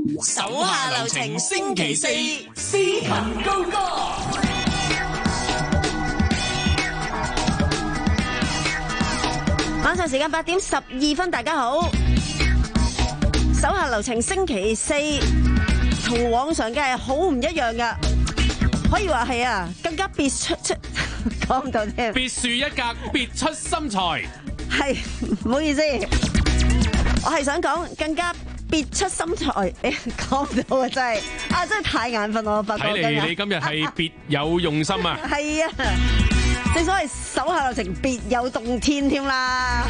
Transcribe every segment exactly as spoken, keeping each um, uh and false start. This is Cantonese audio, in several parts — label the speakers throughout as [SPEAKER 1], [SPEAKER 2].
[SPEAKER 1] 手下留情，星期四斯文高歌。晚上時間八點十二分，大家好。手下留情，星期四同往常嘅係好唔一樣噶，可以話係啊，更加別出出講唔到添。
[SPEAKER 2] 別樹一格，別出心裁。
[SPEAKER 1] 係，唔好意思，我係想講更加別出心裁。誒，講唔到啊，真係啊，真係太眼瞓我發覺。
[SPEAKER 2] 睇嚟你今日係別有用心啊！
[SPEAKER 1] 係啊，正所謂手下留情，別有洞天添啦。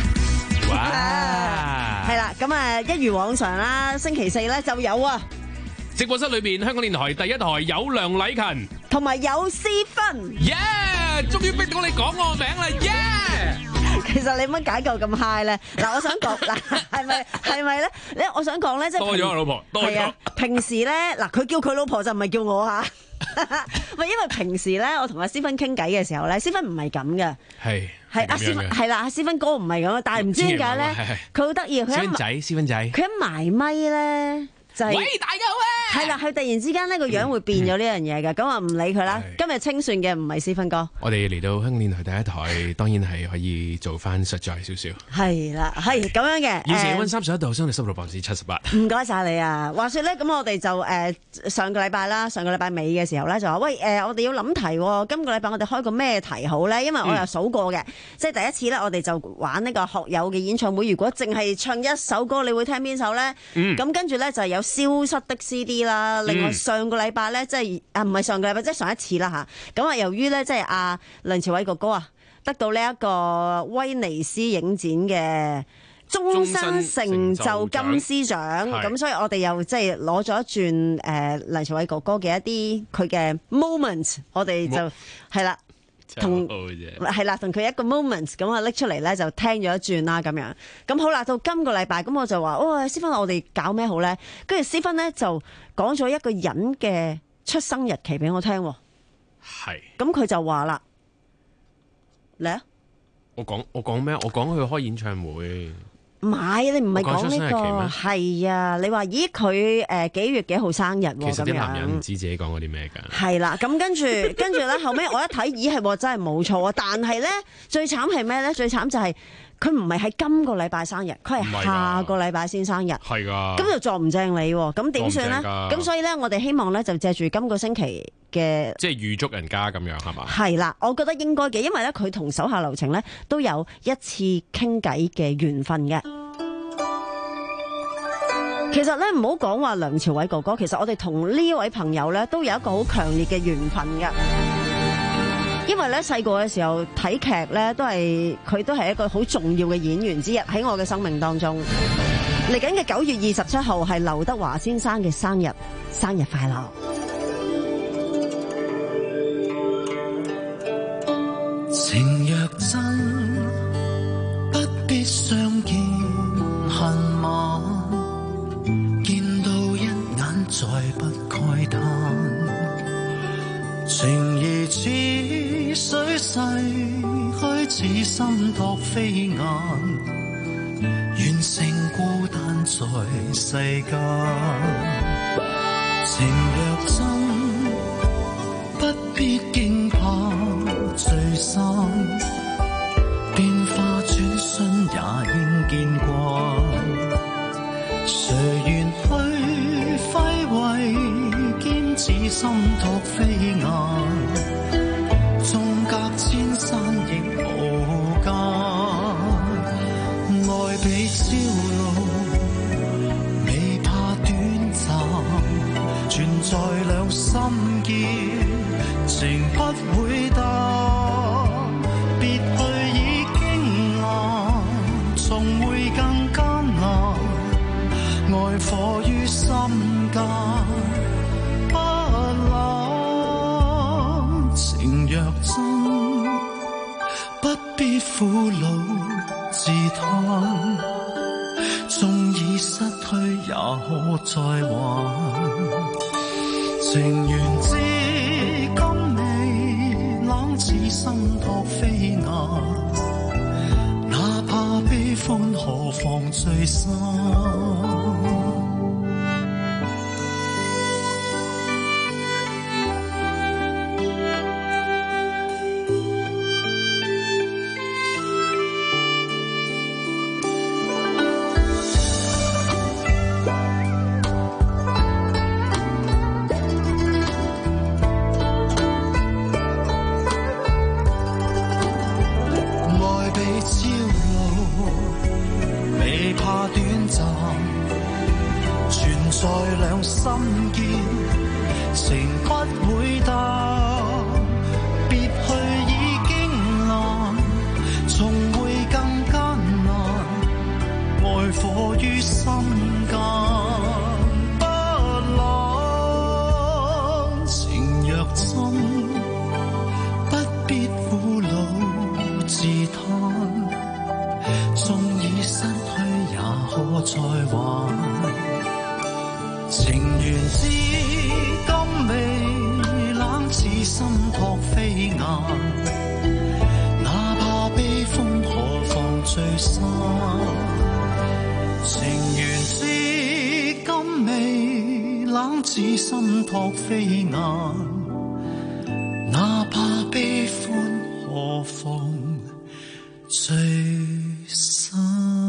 [SPEAKER 2] 哇！
[SPEAKER 1] 係啦，咁啊，一如往常啦，星期四咧就有啊。
[SPEAKER 2] 直播室裏邊，香港電台第一台有梁禮勤，
[SPEAKER 1] 同埋有思芬。
[SPEAKER 2] 耶！終於逼到你講我名啦！耶！
[SPEAKER 1] 其實你乜解救咁 high 咧？嗱，我想講嗱，係咪係咪咧？你我想講咧，即係
[SPEAKER 2] 多咗我老婆，多咗。
[SPEAKER 1] 啊，平時咧嗱，佢叫佢老婆就唔係叫我吓。喂，因為平時咧，我同阿思芬傾偈嘅時候咧，思芬唔係咁嘅。係係阿思芬係啦，阿思芬哥唔係咁，但係唔知點解咧，佢好得意。
[SPEAKER 2] 思芬仔，思芬仔，
[SPEAKER 1] 佢一埋咪咧。就係、
[SPEAKER 2] 喂，大家好啊！
[SPEAKER 1] 係啦，佢突然之間呢個樣會變咗呢樣嘢嘅，咁啊唔理佢啦。今日清算嘅唔係思芬哥，
[SPEAKER 2] 我哋嚟到香港電台第一台，當然係可以做翻實在少少。
[SPEAKER 1] 係啦，係咁樣嘅。
[SPEAKER 2] 現時氣溫三十一度，相對濕度百分之七十八。
[SPEAKER 1] 唔該晒你啊！話說咧，咁我哋就誒、呃、上個禮拜啦，上個禮拜尾嘅時候咧就話喂誒、呃，我哋要諗題喎。今個禮拜我哋開個咩題好咧？因為我又數過嘅，嗯、即係第一次咧，我哋就玩呢個學友嘅演唱會。如果淨係唱一首歌，你會聽邊首咧？咁、嗯、跟住咧就有消失的C D 啦，另外上個禮拜咧，即係啊唔係上個禮拜，即係上一次啦吓。咁啊，由於咧即係阿梁朝偉哥哥啊，得到呢一個威尼斯影展嘅終身成就金獅獎，咁所以我哋又即係攞咗一轉誒梁朝偉哥哥嘅一啲佢嘅 moment， 我哋就係啦。同係啦，同佢一個 moment 咁啊拎出嚟咧，就聽咗一轉啦咁樣。咁好啦，到今個禮拜咁我就話，哦，思芬，我哋搞咩好咧？跟住思芬咧就講咗一個人嘅出生日期俾我聽。係。咁佢就話啦，嚟啊！我講
[SPEAKER 2] 我講咩？我講佢開演唱會。
[SPEAKER 1] 唔係，你唔係講呢個係啊？你話咦佢誒幾月幾號生日？
[SPEAKER 2] 其實啲男人唔知自己講過啲咩㗎。
[SPEAKER 1] 係啦，咁跟住跟住咧，後尾我一睇，咦係真係冇錯啊！但係咧最慘係咩咧？最慘就係佢唔係喺今個禮拜生日，佢係下個禮拜先生日。係㗎。咁就撞唔正你喎，咁點算咧？咁所以咧，我哋希望咧就借住今個星期嘅，即係
[SPEAKER 2] 預祝人家咁樣係嘛？
[SPEAKER 1] 係啦，我覺得應該嘅，因為咧佢同手下留情咧都有一次傾偈嘅緣分嘅。其實咧唔好講話梁朝偉哥哥，其實我哋同呢位朋友咧都有一個好強烈嘅緣分嘅。因為咧細個嘅時候睇劇咧都係佢都係一個好重要嘅演員之一喺我嘅生命當中。嚟緊嘅九月二十七號係劉德華先生嘅生日，生日快樂！
[SPEAKER 3] 情若真，不必相見恨晚，見到一眼再不慨嘆。情義似水逝去，似心托飛雁，願勝孤單在世間。情若真，不必驚怕聚散，變化轉瞬也應見慣。誰願去揮慧，兼似心托飛雁，縱隔千山亦無間。愛比朝露，未怕短暫，存在兩心間，情不會淡。別去已經難，重會更艱難。愛火於心間不冷，情若真，不必苦惱自嘆。縱已失去也可再還，情緣至今未冷，似心托飛雁，哪怕悲歡何妨聚散。 在兩心間，情不會淡，別去已經難，重會更艱難，愛火於心間不冷，情若真，不必苦惱自嘆，縱已失去也可再還，情緣至今未冷，似心託飛雁，哪怕悲歡何妨聚散，情緣至今未冷，似心託飛雁，哪怕悲歡何妨聚散。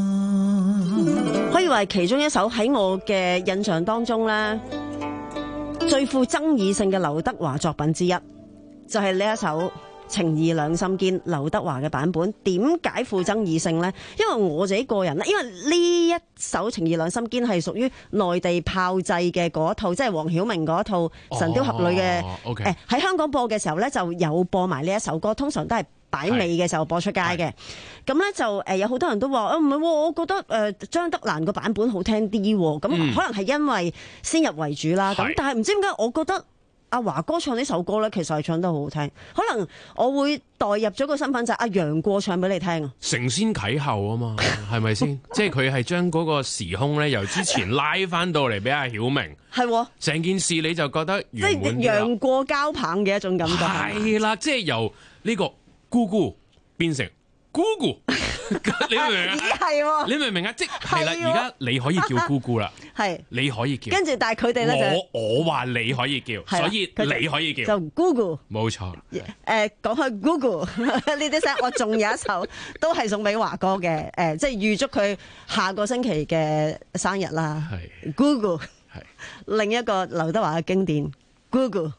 [SPEAKER 1] 可以話係其中一首喺我嘅印象當中咧，最富爭議性嘅劉德華作品之一，就係呢一首《情義兩心堅》劉德華嘅版本。點解富爭議性呢？因為我自己個人咧，因為呢一首《情義兩心堅》係屬於內地炮製嘅嗰一套，即係黃曉明嗰一套《神雕俠侶》嘅。
[SPEAKER 2] 哦，okay。
[SPEAKER 1] 誒喺香港播嘅時候咧，就有播埋呢一首歌，通常都係擺尾嘅時候播出街嘅。咁咧就誒有好多人都話啊唔係，我覺得誒張德蘭個版本好聽啲喎。咁、嗯、可能係因為先入為主啦。咁但係唔知點解，我覺得阿華哥唱呢首歌咧，其實係唱得好好聽。可能我會代入咗個身份就係阿楊過唱俾你聽啊。
[SPEAKER 2] 承先啟後啊嘛，係咪先？即係佢係將嗰個時空咧由之前拉翻到嚟俾阿曉明。係成件事你就覺得圓滿啲啦。即係楊過交棒嘅一種感覺。係啦，即係由呢個姑姑變成姑姑，你明唔明啊？係，你明唔明啊？即係啦，而家你可以叫姑姑啦，係你可以叫。跟住，但係佢哋咧就我我話你可以叫，所以你可以叫就姑姑，冇錯。誒，講開姑姑呢啲聲，我仲有一首都係送俾華哥嘅，誒，即係預祝佢下個星期嘅生日啦。係姑姑，係另一個劉德華嘅經典姑姑。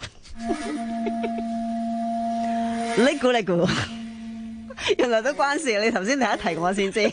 [SPEAKER 2] 你估你估，原來都關事。你頭先第一提我先知。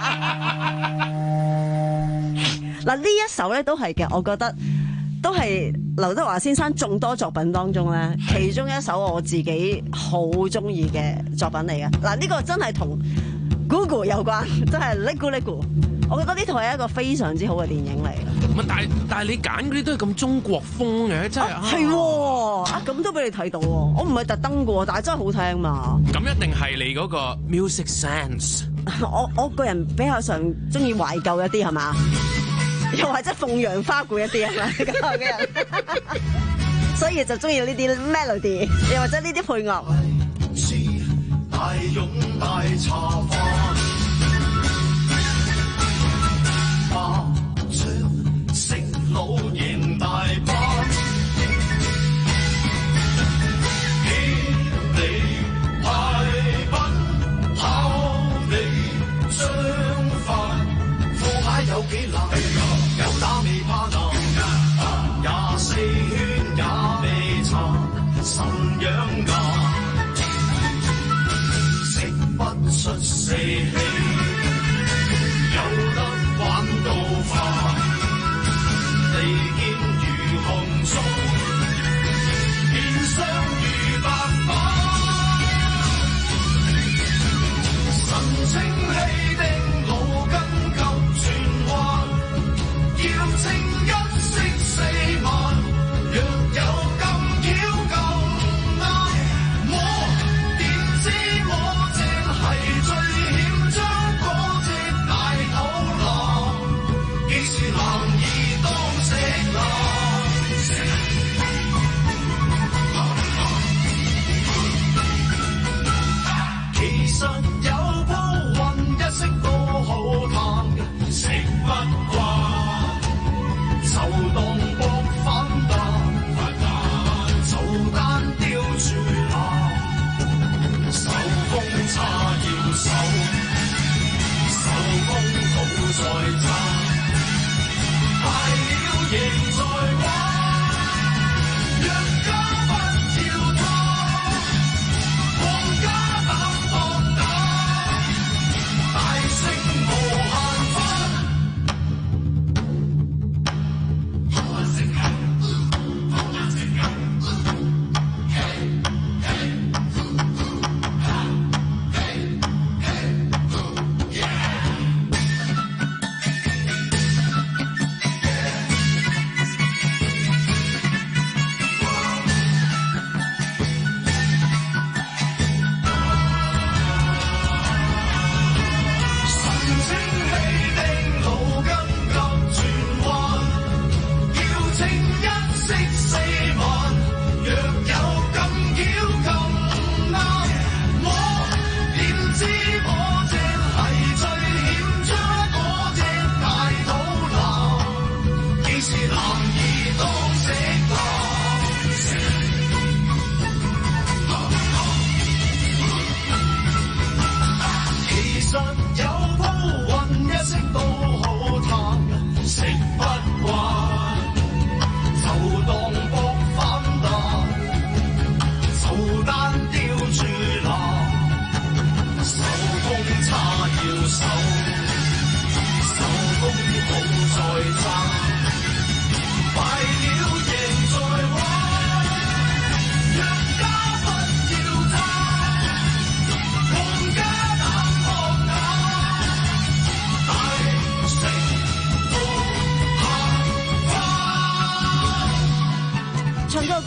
[SPEAKER 2] 嗱呢一首咧都係嘅，我覺得都係劉德華先生眾多作品當中咧，其中一首我自己好中意嘅作品嚟嘅。嗱呢個真係同 Google 有關，真係叻估叻估。我覺得呢套係一個非常之好嘅電影嚟嘅。唔但係但係你揀嗰啲都係咁中國風嘅，真係係喎啊！咁都俾你睇到喎，我唔係特登嘅喎，但係真係好聽嘛。咁一定係你嗰個 music sense。我我個人比較上中意懷舊一啲係嘛，又或者鳳陽花鼓一啲係咪咁嘅人？所以就中意呢啲 melody， 又或者呢啲配樂。大勇大茶飯。麻雀食老贏大班，起你派品考你張飯，副牌有幾難，有打未怕難，廿四圈也未查，神養眼，食不出四氣。有得玩到化，利劍如紅燭，面霜如白髮，神清氣的腦筋急轉彎，要清一色四萬，若有咁巧咁啱，我點知我正係最險將。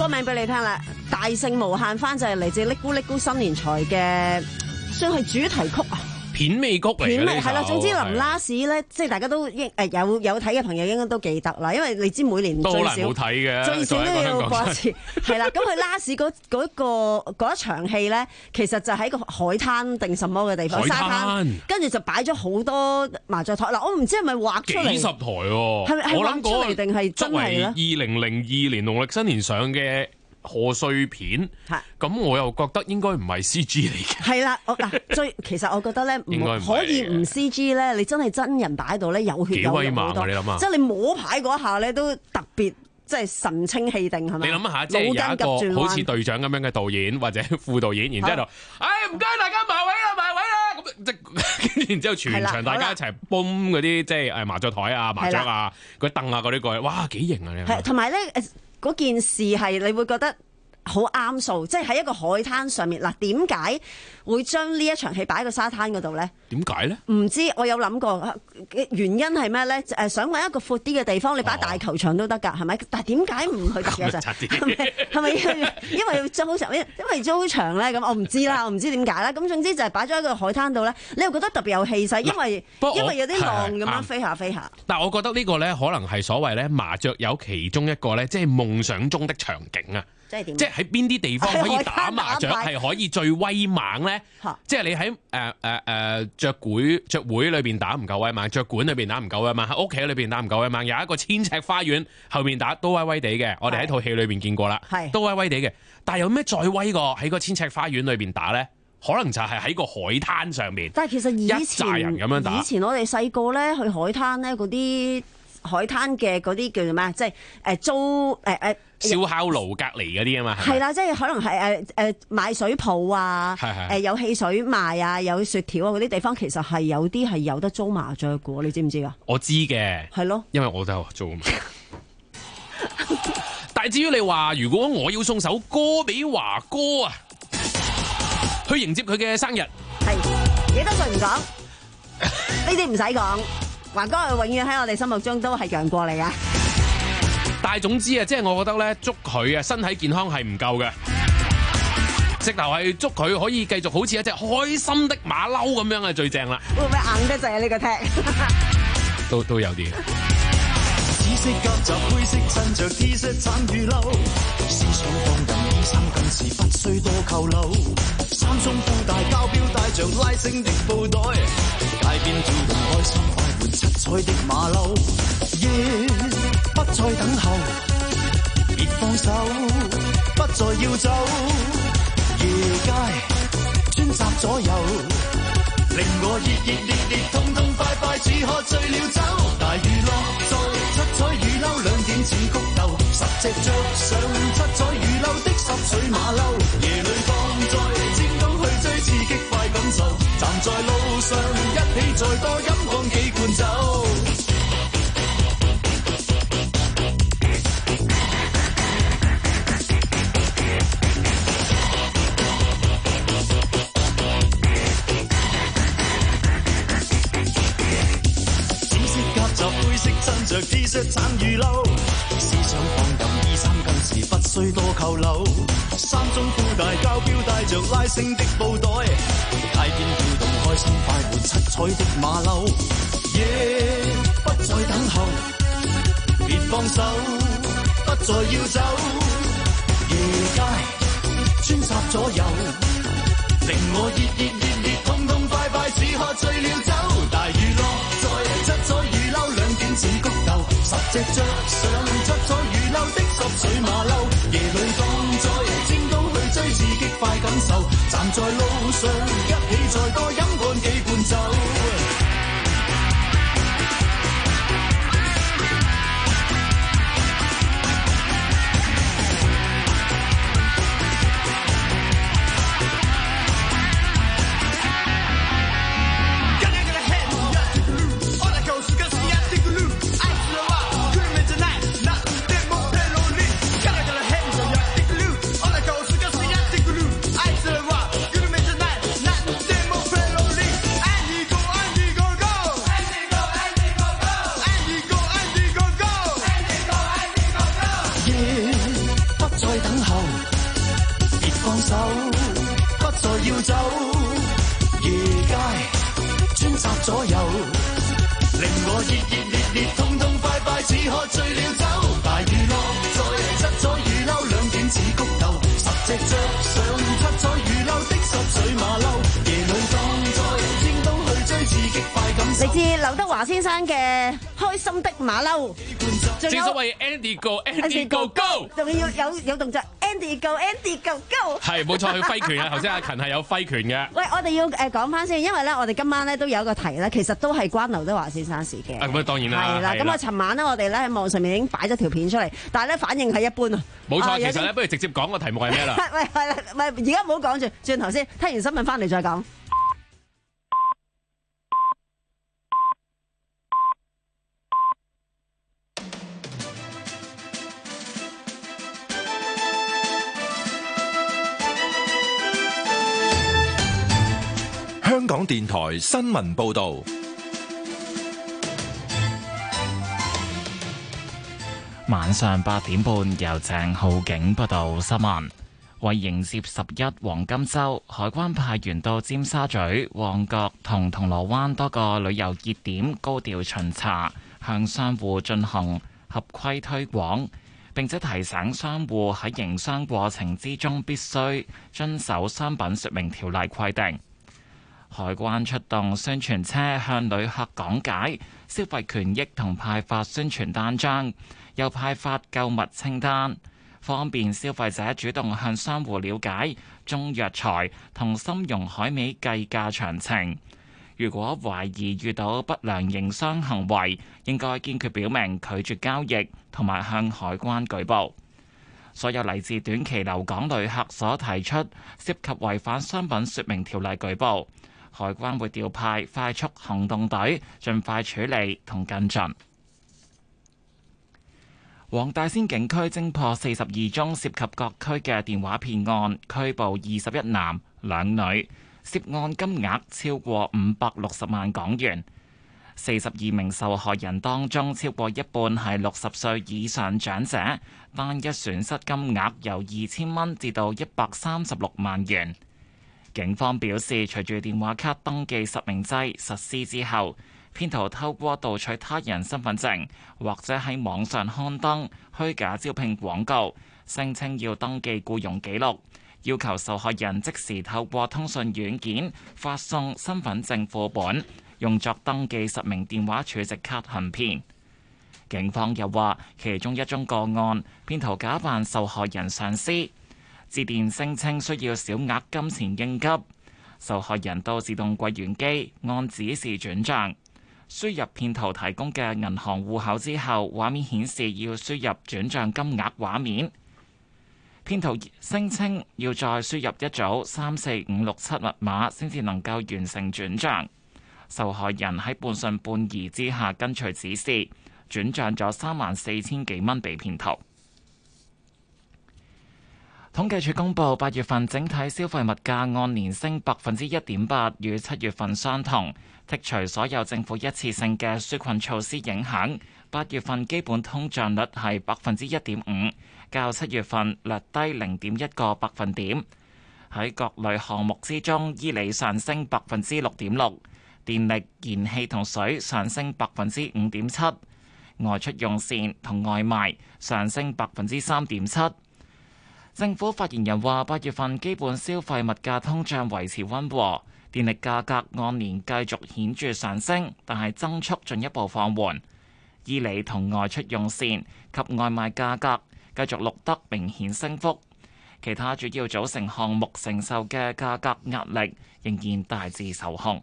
[SPEAKER 1] 歌名俾你聽啦，《大聖無限番》就係嚟自嚦咕嚦咕新年財嘅，算係主題曲啊。
[SPEAKER 4] 片尾曲嚟嘅呢首，
[SPEAKER 1] 係啦，總之臨拉屎咧，即係大家都應誒有有睇嘅朋友應該都記得啦，因為你知每年最少
[SPEAKER 4] 冇睇嘅，
[SPEAKER 1] 最少都要播一次，係啦。咁佢拉屎嗰嗰個嗰一場戲咧，其實就喺個海灘定什麼嘅地方，沙灘，跟住就擺咗好多麻雀台。嗱，我唔知係咪畫出嚟
[SPEAKER 4] 幾十台喎，
[SPEAKER 1] 係咪係畫出嚟定係真係咧？
[SPEAKER 4] 二零零二年農曆新年上嘅賀歲片，咁我又覺得應該唔係 C G 嚟嘅。
[SPEAKER 1] 係啦，我嗱最其實我覺得咧，可以唔 C G 咧，你真係真人擺到咧有血有肉好多。
[SPEAKER 4] 你諗下，
[SPEAKER 1] 即係你摸牌嗰下咧都特別，即係神清氣定係咪？
[SPEAKER 4] 你諗下，即係有一個好似隊長咁樣嘅導演或者副導演，然之後就，唉唔該大家埋位啦，埋位啦，咁即跟住然之後全場大家一齊泵嗰啲即係誒麻雀台啊、麻雀啊、嗰啲凳啊嗰啲過去，哇幾型啊！你
[SPEAKER 1] 係同埋咧誒。嗰件事係你會覺得好啱數，即係喺一個海灘上面嗱，點解會將呢一場戲擺喺個沙灘嗰度咧？
[SPEAKER 4] 點解咧？
[SPEAKER 1] 唔知，我有諗過原因係咩咧？誒，想揾一個闊啲嘅地方，你擺大球場都得㗎，係咪？但係點解唔去嘅就係咪？係咪因為要租場？因為租場咧，咁我唔知啦，我唔知點解啦。咁總之就係擺咗喺個海灘度咧，你又覺得特別有氣勢，因為因為有啲浪咁樣飛下飛下。
[SPEAKER 4] 但係我覺得呢個咧，可能係所謂咧麻雀有其中一個咧，即係夢想中的場景啊！
[SPEAKER 1] 即係點？
[SPEAKER 4] 即係喺邊啲地方可以打麻雀係可以最威猛咧？即係你喺誒誒誒雀會雀會裏邊打唔夠威猛，雀館裏邊打唔夠威猛，喺屋企裏邊打唔夠威猛，有一個千尺花園後面打都威威地嘅。我哋喺套戲裏邊見過啦，都威威地嘅。但係有咩再威過喺個千尺花園裏邊打咧？可能就係喺個海灘上面。但係其實以前一紮人咁樣打，以前我哋細個咧去海灘咧嗰啲。海灘嘅嗰啲叫做咩？即係誒租誒誒燒烤爐隔離嗰啲啊嘛，係啦，即係可能係誒誒賣水鋪啊，誒有汽水賣啊，有雪條啊嗰啲地方，其實係有啲係有得租麻雀嘅喎，你知唔知㗎？我知嘅，係咯，因為我都有租啊嘛。但係至於你話，如果我要送首歌俾華哥啊，去迎接佢嘅生日，係幾多歲唔講？呢啲唔使講。華哥係永遠喺我哋心目中都係楊過嚟噶，但係總之啊，即係我覺得咧，祝佢啊身體健康係唔夠嘅，直頭係祝佢可以繼續好似一隻開心的馬騮咁樣啊，最正啦！會唔會硬得滯啊？呢個踢都都有啲。紫色夾雜灰色襯着 T 恤橙與褸，思想放任衣衫更是不需多扣留，三中褲大膠錶帶着拉繩的布袋，街邊跳動開心快活七彩的馬騮，夜、yeah, 不再等候，別放手，不再要走，夜街專責左右，令我熱熱烈烈痛痛快快似喝醉了酒，大娛樂在七彩雨褸兩點似谷豆，十隻着上七彩雨褸的十歲馬騮，夜裏放在尖東去追刺激快感受，站在路上一起再多飲乾幾罐酒。襯着 T 恤橙與褸，思想放任衣衫更是不需多扣留，三中褲大膠錶帶着拉繩的布袋，街邊跳動開心快活七彩的馬騮，夜、yeah, 不再等候，別放手，不再要走，夜街穿插左右，令我熱熱烈烈痛痛快快似喝醉了酒，大娛樂在七彩雨褸兩點似谷豆，十隻着上七彩雨褸的十歲馬騮，夜裏放在尖東去追刺激快感受，站在路上一起再多飲乾幾罐酒。
[SPEAKER 3] 似喝醉了酒，大雨落在七彩雨褸，兩點似谷豆，十隻着上七彩雨褸的濕水馬騮，夜裏當在天都去追刺激快感受。
[SPEAKER 1] 嚟自劉德華先生嘅《開心的馬騮》，
[SPEAKER 4] 正所謂 Andy Go Andy Go Go，
[SPEAKER 1] 仲要有有動作 Andy Go Andy Go Go。
[SPEAKER 4] 係冇錯，佢揮拳啊！頭先阿勤係有揮拳嘅。
[SPEAKER 1] 喂，我哋要誒講翻先，因為咧我哋今晚咧都有一個題咧，其實都係關劉德華先生事嘅。
[SPEAKER 4] 啊，咁啊當然啦。
[SPEAKER 1] 係啦，咁啊，尋晚咧我哋咧喺網上面已經擺咗條片出嚟，但係咧反應係一般啊。
[SPEAKER 4] 冇錯，
[SPEAKER 1] 啊
[SPEAKER 4] 其實咧不如直接講個題目係咩啦？
[SPEAKER 1] 喂，係啦，唔係而家唔好講住，轉頭先，聽完新聞翻嚟再講。
[SPEAKER 5] 香港電台新聞報導，
[SPEAKER 6] 晚上八點半由鄭浩景報道新聞。為迎接十一黃金週，海關派員到尖沙咀、旺角同銅鑼灣多個旅遊熱點高調巡查，向商戶進行合規推廣，並且提醒商戶喺營商過程之中必須遵守商品說明條例規定。海關出動宣傳車向旅客講解消費權益同派發宣傳單張，又派發購物清單，方便消費者主動向商戶了解中藥材同參茸海味計價詳情。如果懷疑遇到不良營商行為，應該堅決表明拒絕交易，同埋向海關舉報。所有嚟自短期留港旅客所提出涉及違反商品說明條例舉報，海關會調派快速行動隊盡快處理同跟進。黃大仙警區偵破四十二宗涉及各區嘅電話騙案，拘捕二十一男兩女，涉案金額超過五百六十萬港元。四十二名受害人當中，超過一半係六十歲以上長者，單一損失金額由二千蚊至到一百三十六萬元。警方表示，隨住電話卡登記實名制實施之後，騙徒透過盜取他人身份證，或者喺網上刊登虛假招聘廣告，聲稱要登記僱傭記錄，要求受害人即時透過通訊軟件發送身份證副本，用作登記實名電話儲值卡行騙。警方又話，其中一宗個案，騙徒假扮受害人上司，致電聲稱需要小額金錢應急，受害人到自動櫃員機按指示轉帳，輸入騙徒提供嘅銀行戶口之後，畫面顯示要輸入轉帳金額畫面。騙徒聲稱要再輸入一組三四五六七密碼先至能夠完成轉帳。受害人喺半信半疑之下跟隨指示，轉帳咗三萬四千幾蚊俾騙徒。統計處公布，八月份整體消費物價按年升百分之一點八，與七月份相同。剔除所有政府一次性嘅紓困措施影響，八月份基本通脹率係百分之一點五，較七月份略低零點一個百分點。喺各類項目之中，衣履上升百分之六點六，電力、燃氣同水上升百分之五點七，外出用膳同外賣上升百分之三點七。政府發言人話，八月份基本消費物價通脹維持溫和，電力價格按年繼續顯著上升，但係增速進一步放緩。衣履同外出用膳及外賣價格繼續錄得明顯升幅，其他主要組成項目承受嘅價格壓力仍然大致受控。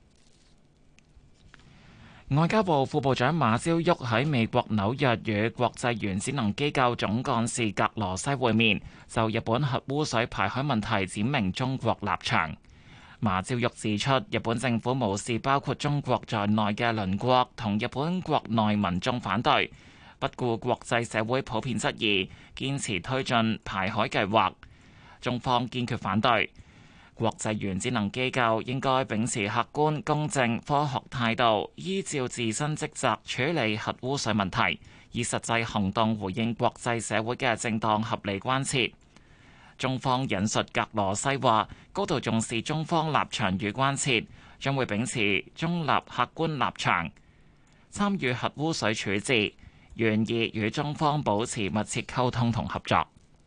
[SPEAKER 6] 外交部副部長馬朝旭喺美國紐約與國際原子能機構總幹事格羅西會面，就日本核污水排海問題闡明中國立場。馬朝旭指出，日本政府無視包括中國在內嘅鄰國同日本國內民眾反對，不顧國際社會普遍質疑，堅持推進排海計劃。中方堅決反對。國際原子能機構應該秉持客觀、公正、科學態度，依照自身職責處理核污水問題，以實際行動回應國際社會嘅正當合理關切。中方引述格羅西話，高度重視中方立場與關切，將會秉持中立客觀立場，參與核污水處置， 願意與中方保持密切溝通同合作。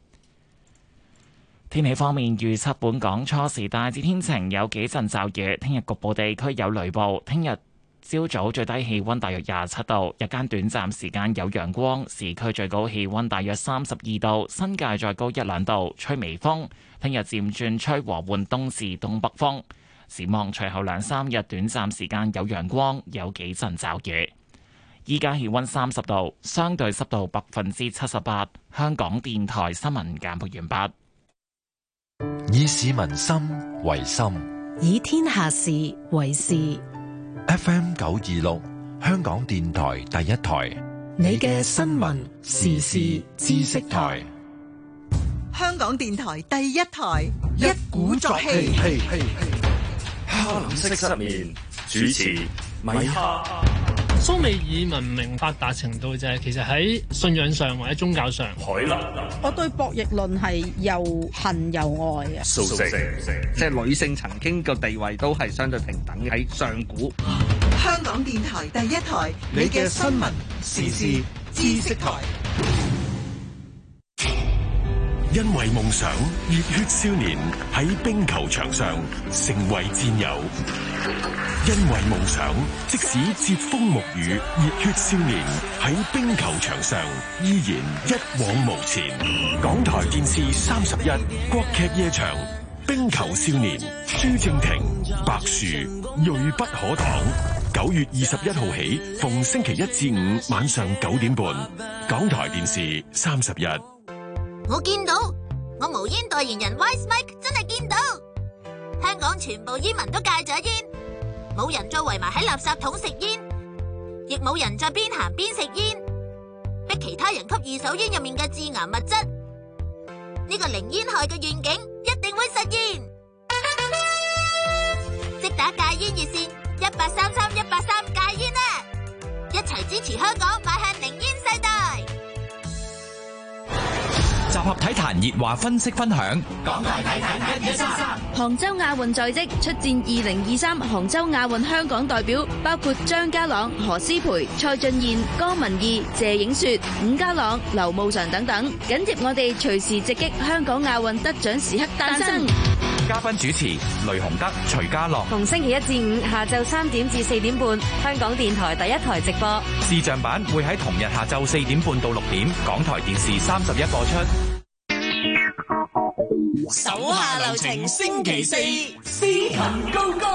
[SPEAKER 6] 天氣方面預測，本港初時大致天晴，有幾陣驟雨，聽日局部地區有雷暴，聽日朝早最低氣溫大約廿七度，日間短暫時間有陽光，市區最高氣溫大約三十二度，新界再高一兩度，吹微風。聽日漸轉吹和緩東至東北風。展望隨後兩三日短暫時間有陽光，有幾陣驟雨。依家氣溫三十度，相對濕度百分之七十八。香港電台新聞簡報完畢。
[SPEAKER 5] 以市民心為心，
[SPEAKER 7] 以天下事為事。
[SPEAKER 5] F M 九二六，香港電台第一台，
[SPEAKER 7] 你嘅新聞時事知識台，
[SPEAKER 8] 香港電台第一台，一鼓作氣。
[SPEAKER 9] 哈林式失眠，主持米哈。
[SPEAKER 10] 蘇美爾文明發達程度就係其實喺信仰上或者宗教上。
[SPEAKER 9] 海林，
[SPEAKER 11] 我對博弈論係又恨又愛嘅。
[SPEAKER 9] 蘇軾，
[SPEAKER 12] 即係女性曾經個地位都係相對平等嘅喺上古。
[SPEAKER 8] 香港電台第一台，你嘅新聞時事知識台。
[SPEAKER 13] 因為夢想，熱血少年喺冰球場上成為戰友。因為夢想，即使櫛風沐雨，熱血少年喺冰球場上依然一往無前。港台電視三十一國劇夜場，冰球少年朱正廷、白樹銳不可擋。九月二十一號起，逢星期一至五晚上九點半，港台電視三十一。
[SPEAKER 14] 我見到，我無煙代言人 Wise Mike 真係見到，香港全部煙民都戒咗煙。冇人再圍埋喺垃圾桶食煙，亦冇人再邊行邊食煙，逼其他人吸二手煙入面嘅致癌物質。呢個零煙害嘅願景一定會實現。即打戒煙熱線一八三三一八三戒煙啊！一齊支持香港邁向零煙世代。
[SPEAKER 15] 集合體壇熱話分析分享，
[SPEAKER 16] 港台體壇一一三三。
[SPEAKER 17] 杭州亞運在即，出戰二零二三杭州亞運香港代表包括張家朗、何詩蓓、蔡俊彥、江文義、謝影雪、伍家朗、劉慕常等等。緊接我哋隨時直擊香港亞運得獎時刻誕生。
[SPEAKER 15] 嘉賓主持雷洪德、徐家樂。
[SPEAKER 18] 逢星期一至五下晝三點至四點半，香港電台第一台直播。
[SPEAKER 15] 視像版會喺同日下晝四點半到六點，港台電視三十一播出。
[SPEAKER 16] 手下留情，星期四司琴高歌。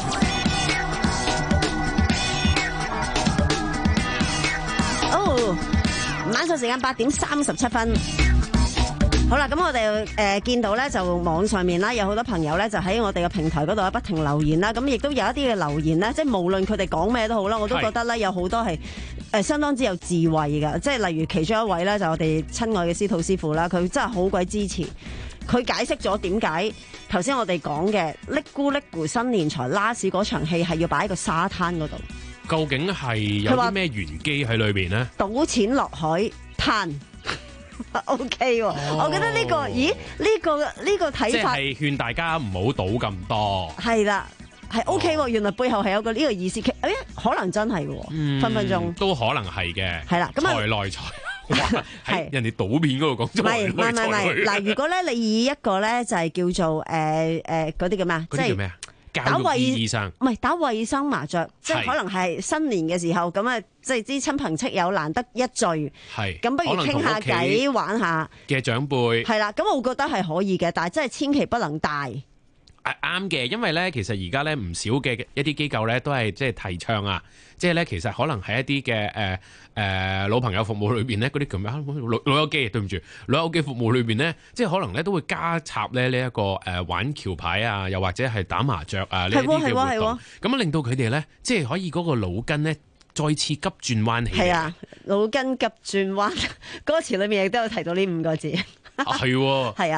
[SPEAKER 2] 哦，晚上時間八點三十七分。好啦，咁我哋誒、呃、見到咧，就網上面啦，有好多朋友咧，就喺我哋嘅平台嗰度不停留言啦。咁亦都有一啲嘅留言咧，即係無論佢哋講咩都好啦，我都覺得咧有好多係誒相當之有智慧嘅。即係例如其中一位咧，就我哋親愛嘅司徒師傅啦，佢真係好鬼支持。佢解釋咗點解頭先我哋講嘅叻咕叻咕新年財拉屎嗰場戲係要擺喺個沙灘嗰度。
[SPEAKER 4] 究竟係有啲咩玄機喺裏邊呢？
[SPEAKER 2] 賭錢落海灘。O K 喎，我覺得呢、這個，咦？呢、這個呢、這個睇法，
[SPEAKER 4] 即係勸大家唔好賭咁多。
[SPEAKER 2] 係啦，係 O K 喎，原來背後係有個呢個意思。誒，可能真係喎，嗯、分分鐘
[SPEAKER 4] 都可能係嘅。
[SPEAKER 2] 係啦，咁
[SPEAKER 4] 財內財，哇！喺人哋賭片嗰度講，
[SPEAKER 2] 唔係唔係唔係。嗱，如果咧你以一個咧就係叫做誒誒嗰啲叫咩啊？
[SPEAKER 4] 嗰啲叫咩啊？打衛意義上
[SPEAKER 2] 唔係打衛生麻雀，即係可能係新年嘅時候咁啊，即係啲親朋戚友難得一聚，
[SPEAKER 4] 係
[SPEAKER 2] 咁不如傾下偈玩下
[SPEAKER 4] 嘅長輩
[SPEAKER 2] 係啦，咁我覺得係可以嘅，但係真係千祈不能大。
[SPEAKER 4] 啱嘅，因為咧，其實而家咧唔少嘅一啲機構咧都係即係提倡啊，即係咧其實可能喺一啲嘅誒誒老朋友服務裏邊咧，嗰啲咁樣老老友記，對唔住，老友記服務裏邊咧，即係可能咧都會加插咧呢一個誒玩橋牌啊，又或者係打麻雀啊呢一啲嘅活動，咁啊令到佢哋咧即係可以嗰個腦筋咧再次急轉彎起。
[SPEAKER 2] 係啊，腦筋急轉彎，歌詞裏面亦都有提到呢五個字。
[SPEAKER 4] 係喎。
[SPEAKER 2] 係啊。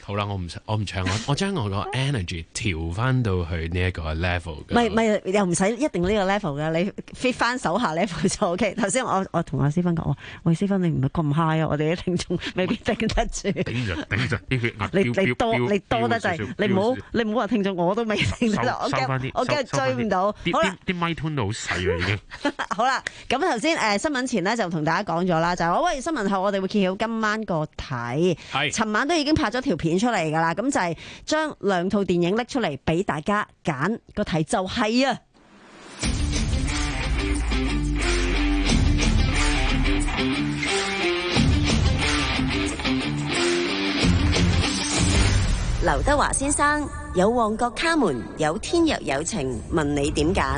[SPEAKER 4] 好啦，我唔我唔唱，我我將我個 energy 調翻到去呢一個 level。
[SPEAKER 1] 唔係唔係，又唔使一定呢個 level 嘅，你 fit 翻手下 level 就 OK。頭先我我同阿思芬講話，喂，思芬你唔係咁 high 啊，我哋啲聽眾未必頂得住。
[SPEAKER 4] 頂住頂住啲血壓，
[SPEAKER 1] 你你多你多得滯，你唔好你唔好話聽眾，我都未頂得，我驚我驚追唔到。好啦，
[SPEAKER 4] 啲咪 tune 到好細啊已經。
[SPEAKER 1] 好啦，咁頭先誒新聞前咧就同大家講咗啦，就係話喂新聞後我哋會揭曉今晚個題。係，尋晚都已經拍咗條片出嚟㗎啦，咁就係將兩套電影拎出嚟俾大家揀，個題就係啊，劉德華先生有旺角卡門，有天若有情，問你點揀？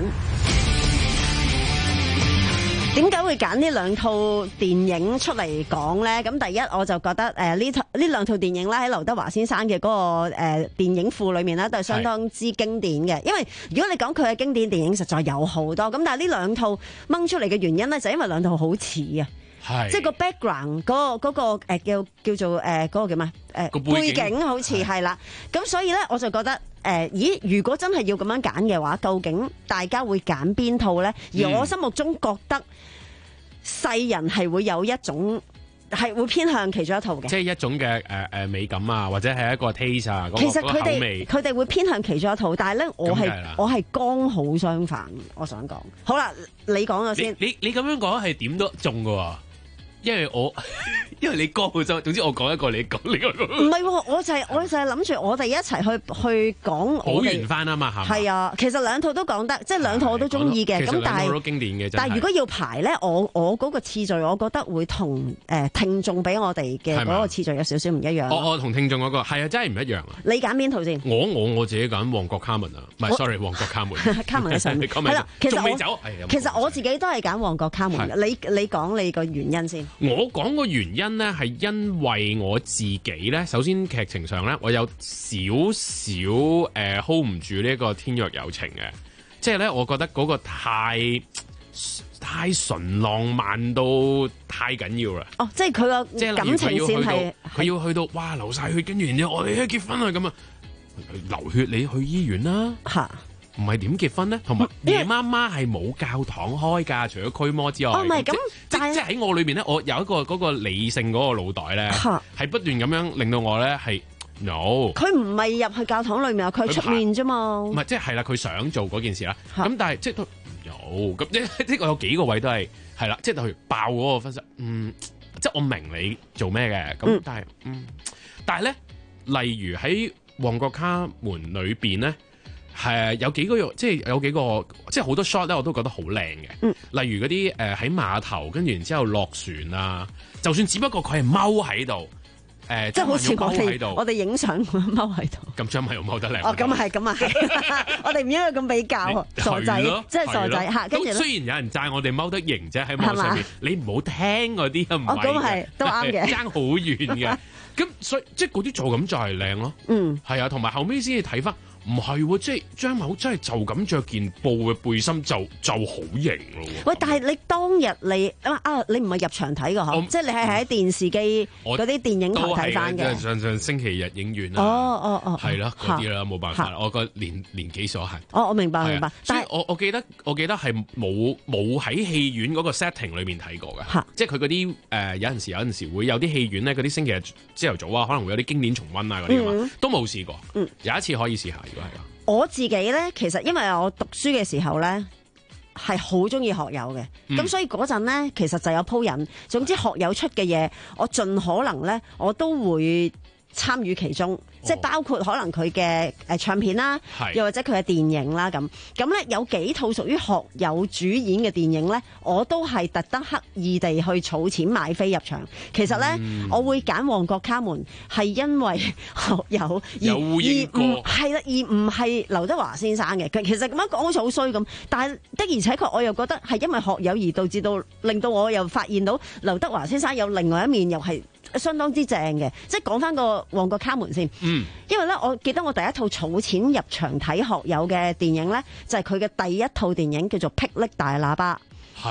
[SPEAKER 1] 點解會揀呢兩套電影出嚟講呢？咁第一我就覺得誒呢套呢兩套電影咧喺劉德華先生嘅嗰、那個誒、呃、電影庫裏面咧都係相當之經典嘅。因為如果你講佢嘅經典電影實在有好多，咁但係呢兩套掹出嚟嘅原因咧就因為兩套好似啊，即係個 background 嗰、那個嗰、那個誒叫叫做誒嗰、呃那個叫咩誒、呃、背景好似係啦。咁所以咧我就覺得誒、呃、咦如果真係要咁樣揀嘅話，究竟大家會揀邊套咧？而我心目中覺得。世人係會有一種係會偏向其中一套嘅，
[SPEAKER 4] 即係一種嘅誒誒美感啊，或者係一個 taste 啊。
[SPEAKER 1] 其實佢哋佢哋會偏向其中一套，但係咧我係我係剛好相反。我想講，好啦，你講咗先。你
[SPEAKER 4] 你咁樣講係點都中㗎喎，因為我因為你剛好相，總之我講一個你講另一個。唔
[SPEAKER 1] 係喎，我就係、是、我就係諗住我哋一齊去去講
[SPEAKER 4] 補完翻啊嘛，係嘛？
[SPEAKER 1] 係啊，其實兩套都講得，即係兩套我都中意嘅。咁但係
[SPEAKER 4] 都經典嘅。但係如
[SPEAKER 1] 果要排咧，我我嗰個次序，我覺得會同誒、呃、聽眾俾我哋嘅嗰個次序有少少唔一樣。
[SPEAKER 4] 我我同聽眾嗰、那個係啊，真係唔一樣啊！
[SPEAKER 1] 你揀邊套先？
[SPEAKER 4] 我我我自己揀旺角卡門啊，唔係 sorry， 旺角卡門。卡門喺上面。係啦，其實我、哎、其實我自己都係揀旺角卡門嘅。你你講你個原因先。 我講個原因咧，係因為我自己咧，首先劇情上咧，我有少少誒 hold 唔住呢個天若有情嘅，即係咧，我覺得嗰個太太純浪漫到太緊要啦。哦，即係佢個感情線係佢要去到哇流晒血，跟住然之後我哋去結婚啊咁啊，流血你去醫院啦嚇。唔係點結婚咧？同埋夜媽媽係冇教堂開㗎，除咗驅魔之外。哦，唔係咁，即即喺我裏邊咧，我有一個嗰個理性嗰個腦袋咧，係不斷咁樣令到我咧係 no。佢唔係入去教堂裏面啊，佢出面啫嘛。唔係，即係係啦，佢想做嗰件事啦。咁但係即係都有咁，即即係我有幾個位都係係啦，即係例如爆嗰個分析，嗯，即係我明你做咩嘅，咁但係嗯，但係咧，例如喺旺角卡門裏邊咧。係有幾個即係有幾個即係好多 shot 咧，我都覺得好靚嘅。嗯，例如嗰啲誒喺碼頭跟住然之後落船啊，就算只不過佢係踎喺度，誒、呃、即係好似我哋我哋影相咁踎喺度。咁張咪又踎得靚。哦，咁啊係，咁啊係。我哋唔應該咁比較，傻仔，即係傻仔嚇。跟住雖然有人讚我哋踎得型啫，喺網上面，你唔好聽嗰啲啊，唔係。哦，咁係都啱嘅，爭好遠嘅。咁所以即係嗰啲做咁就係靚咯。嗯，係啊，同埋後尾先至睇翻。唔係喎，即係張某真係就咁着件布嘅背心就就好型咯。喂，但係你當日你啊，你唔係入場睇㗎嗬？即係你係喺電視機嗰啲電影台睇翻嘅。上上星期日影院啦。哦哦哦，係咯嗰啲啦，冇辦法啦，我個年年紀所限。哦，我明白明白。但係我我記得我記得係冇冇喺戲院嗰個 setting 裏面睇過嘅。即係佢嗰啲誒有陣時有陣時會有啲戲院咧，嗰啲星期日朝頭早啊，可能會有啲經典重溫啊嗰啲㗎嘛，都冇試過。嗯，有一次可以試下。我自己咧，其實因為我讀書嘅時候咧，係好中意學友嘅，咁、嗯、所以嗰陣咧，其實就有鋪引。總之學友出嘅嘢，我盡可能咧，我都會參與其中。即係包括可能佢嘅誒唱片啦，又或者佢嘅電影啦咁。咁咧有幾套屬於學友主演嘅電影咧，我都係特登刻意地去儲錢買飛入場。其實咧，嗯、我會揀旺角卡門係因為學友而有而唔係啦，而唔係劉德華先生嘅。其實咁樣講好似好衰咁，但係的而且確我又覺得係因為學友而導致到令到我又發現到劉德華先生有另外一面，又係相當之正嘅。即係講翻個旺角卡門先。嗯，因為咧，我記得我第一套儲錢入場睇學友嘅電影咧，就係佢嘅第一套電影叫做《霹靂大喇叭》。係。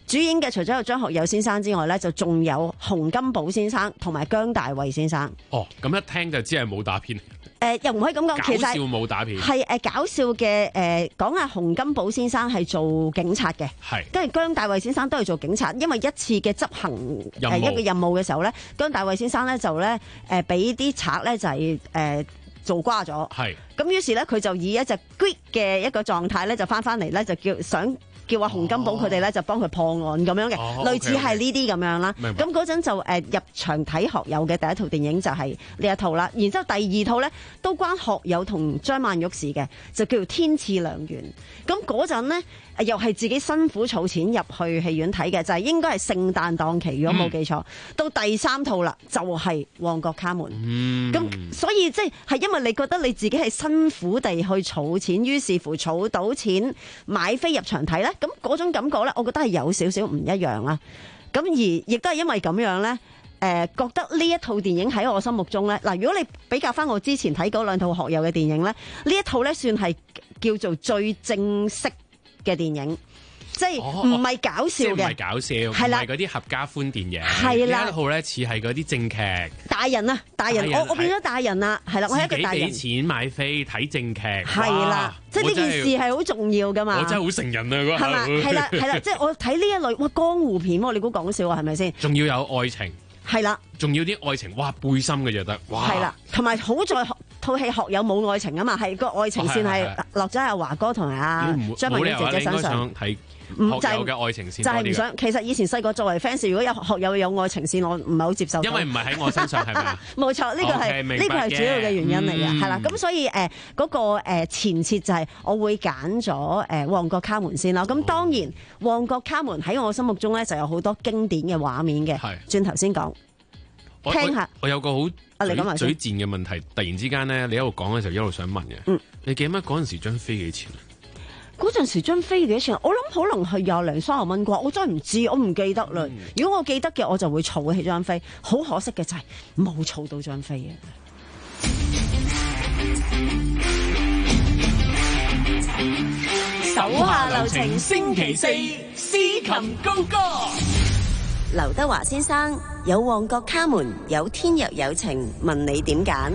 [SPEAKER 1] 主演嘅除咗有張學友先生之外咧，就仲有洪金寶先生同埋姜大衛先生。
[SPEAKER 4] 哦，咁一聽就知係武打片。
[SPEAKER 1] 誒、呃、又唔可以咁講，其實
[SPEAKER 4] 搞笑武打片
[SPEAKER 1] 係誒搞笑嘅誒、呃、講下洪金寶先生係做警察嘅，
[SPEAKER 4] 係
[SPEAKER 1] 跟住姜大衛先生都係做警察，因為一次嘅執行誒、呃、一個任務嘅時候咧，姜大衛先生咧就咧誒俾啲賊咧就係、是、誒、呃、做瓜咗，
[SPEAKER 4] 係
[SPEAKER 1] 咁於是咧佢就以一隻 great 嘅一個狀態咧就翻翻嚟咧就叫想。叫阿洪金寶佢哋咧就幫佢破案咁樣嘅，
[SPEAKER 4] 哦、
[SPEAKER 1] 類似係呢啲咁樣啦。
[SPEAKER 4] 明白。
[SPEAKER 1] 咁嗰陣就誒入場睇學友嘅第一套電影就係呢一套啦。然之後第二套咧都關學友同張曼玉事嘅，就叫做《天賜良緣》。咁嗰陣咧又係自己辛苦儲錢入去戲院睇嘅，就係、是、應該係聖誕檔期，如果冇記錯。嗯、到第三套啦，就係、是《旺角卡門》。咁、嗯、所以即係係因為你覺得你自己係辛苦地去儲錢，於是乎儲到錢買飛入場睇咧。咁嗰種感覺咧，我覺得係有少少唔一樣啦。咁而亦都係因為咁樣咧，誒、呃、覺得呢一套電影喺我心目中咧，嗱，如果你比較翻我之前睇嗰兩套學友嘅電影咧，呢一套咧算係叫做最正式嘅電影。即係唔係搞笑嘅，唔係
[SPEAKER 4] 搞笑，唔係嗰啲合家歡電影。係啦，呢一套咧似係嗰啲正劇。大人啊，大人，我我變咗大人啦，係啦，我係一個大人。自己俾錢買飛睇正劇。係啦，即係呢件事係好重要噶嘛。我真係好成人啊！嗰下係嘛？係啦係啦，即係我睇呢一類哇江湖片，你估講笑啊？係咪先？仲要有愛情。係啦，仲要啲愛情，哇背心嘅就得。哇！係啦，同埋好在套戲學友冇愛情啊嘛，係個愛情線係落咗阿華哥同埋阿張曼玉姐姐身上。唔就係嘅愛情線，就係唔想。其實以前細個作為 fans，如果有學友有愛情線，我唔係好接受。因為唔係喺我身上，係咪？冇錯，呢個係呢個係主要嘅原因嚟嘅，係啦。咁所以誒嗰個誒前設就係我會揀咗誒旺角卡門先啦。咁當然旺角卡門喺我心目中咧就有好多經典嘅畫面嘅。係轉頭先講，聽下。我有個好嘴賤嘅問題，突然之間咧，你一路講嘅時候一路想問嘅。嗯，你記唔記得嗰陣時張飛幾錢？嗰陣時張飛幾多錢？我諗可能係廿零三十蚊啩，我真係唔知，我唔記得啦。嗯、如果我記得嘅，我就會儲起張飛。好可惜嘅就係冇儲到張飛嘅。
[SPEAKER 16] 手下留情，星期四司琴高歌。
[SPEAKER 1] 劉德華先生有旺角卡門，有天若有情，問你點揀？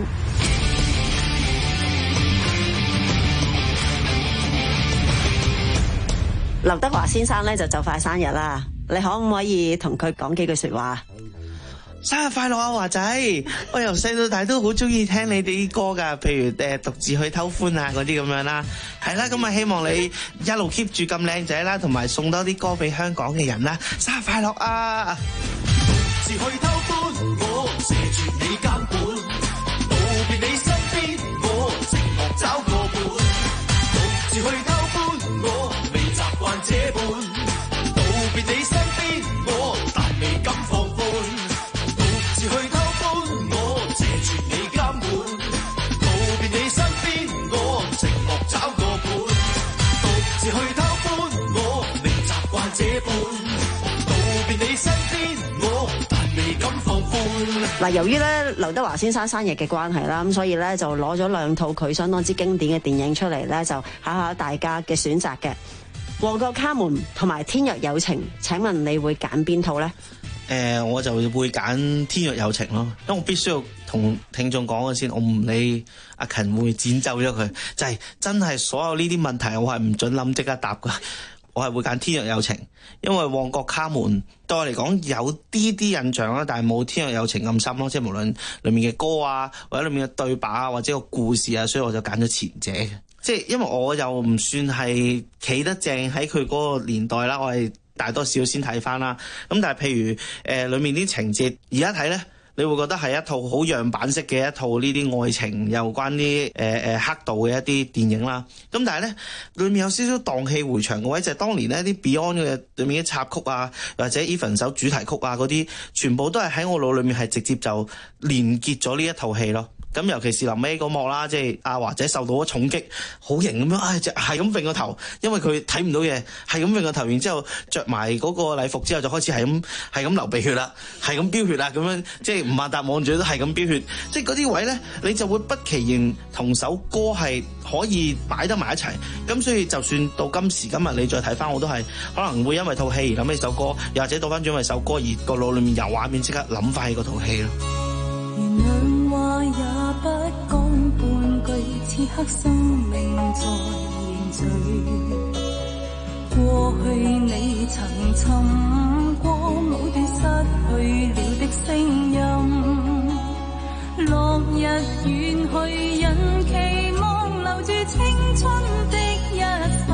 [SPEAKER 1] 劉德華先生咧就就快生日啦，你可唔可以同佢講幾句說話？
[SPEAKER 12] 生日快樂啊，華仔！我由細到大都好中意聽你哋啲歌噶，譬如誒獨自去偷歡啊嗰啲咁樣啦，係啦，咁啊希望你一路 keep 住咁靚仔啦，同埋送多啲歌俾香港嘅人啦，生日快樂啊！
[SPEAKER 16] 獨自去偷歡，我射住你監管，道別你身邊，我寂寞找個伴，獨自去偷歡，我未習慣這般，道別你身邊，我但未敢放寬。獨自去偷歡，我謝絕你監管，道別你身邊，我寂寞找個伴。獨自去偷歡，我未習慣這般，道別你身邊，我但未敢放寬。
[SPEAKER 1] 嗱，由於咧劉德華先生生日嘅關係啦，咁所以咧就攞咗兩套佢相當之經典嘅電影出嚟咧，就考考大家嘅選擇嘅。旺角卡門同埋天若有情，請問你會揀邊套咧？
[SPEAKER 12] 誒、呃，我就會揀天若有情咯，因為我必須要同聽眾講嘅先，我唔理阿勤會剪走咗佢，就係、是、真係所有呢啲問題，我係唔准諗即刻答噶，我係會揀天若有情，因為旺角卡門對我嚟講有啲啲印象啦，但係冇天若有情咁深咯，即係無論裡面嘅歌啊，或者裡面嘅對白啊，或者個故事啊，所以我就揀咗前者嘅，即係因為我又唔算係企得正喺佢嗰個年代啦，我係大多少先睇翻啦，咁但係譬如誒、呃、裏面啲情節，而家睇咧，你會覺得係一套好樣板式嘅一套呢啲愛情有關啲誒誒黑道嘅一啲電影啦。咁但係咧，裏面有少少蕩氣迴腸嘅位，就係、是、當年呢啲 Beyond 嘅裏面嘅插曲啊，或者 Even 首主題曲啊嗰啲，全部都係喺我腦裏面係直接就連結咗呢一套戲咯。 咁尤其是臨尾嗰幕啦，即係阿華姐受到咗重擊，好型咁樣，唉，就係咁揈個頭，因為佢睇唔到嘢，係咁揈個頭，然之後着埋嗰個禮服之後就開始係咁係咁流鼻血啦，係咁飆血啦，咁樣即係吳孟達望住都係咁飆血，即係嗰啲位咧，你就會不其然同首歌係可以擺得埋一齊。咁所以就算到今時今日你再睇翻，我都係可能會因為套戲而諗起首歌，又或者倒翻轉因為首歌而個腦裏面有畫面，即刻諗翻起嗰套戲咯。
[SPEAKER 19] 原諒話也不講半句，此刻生命在凝聚。過去你曾尋過某段失去了的聲音，落日遠去，人期望留住青春的一剎，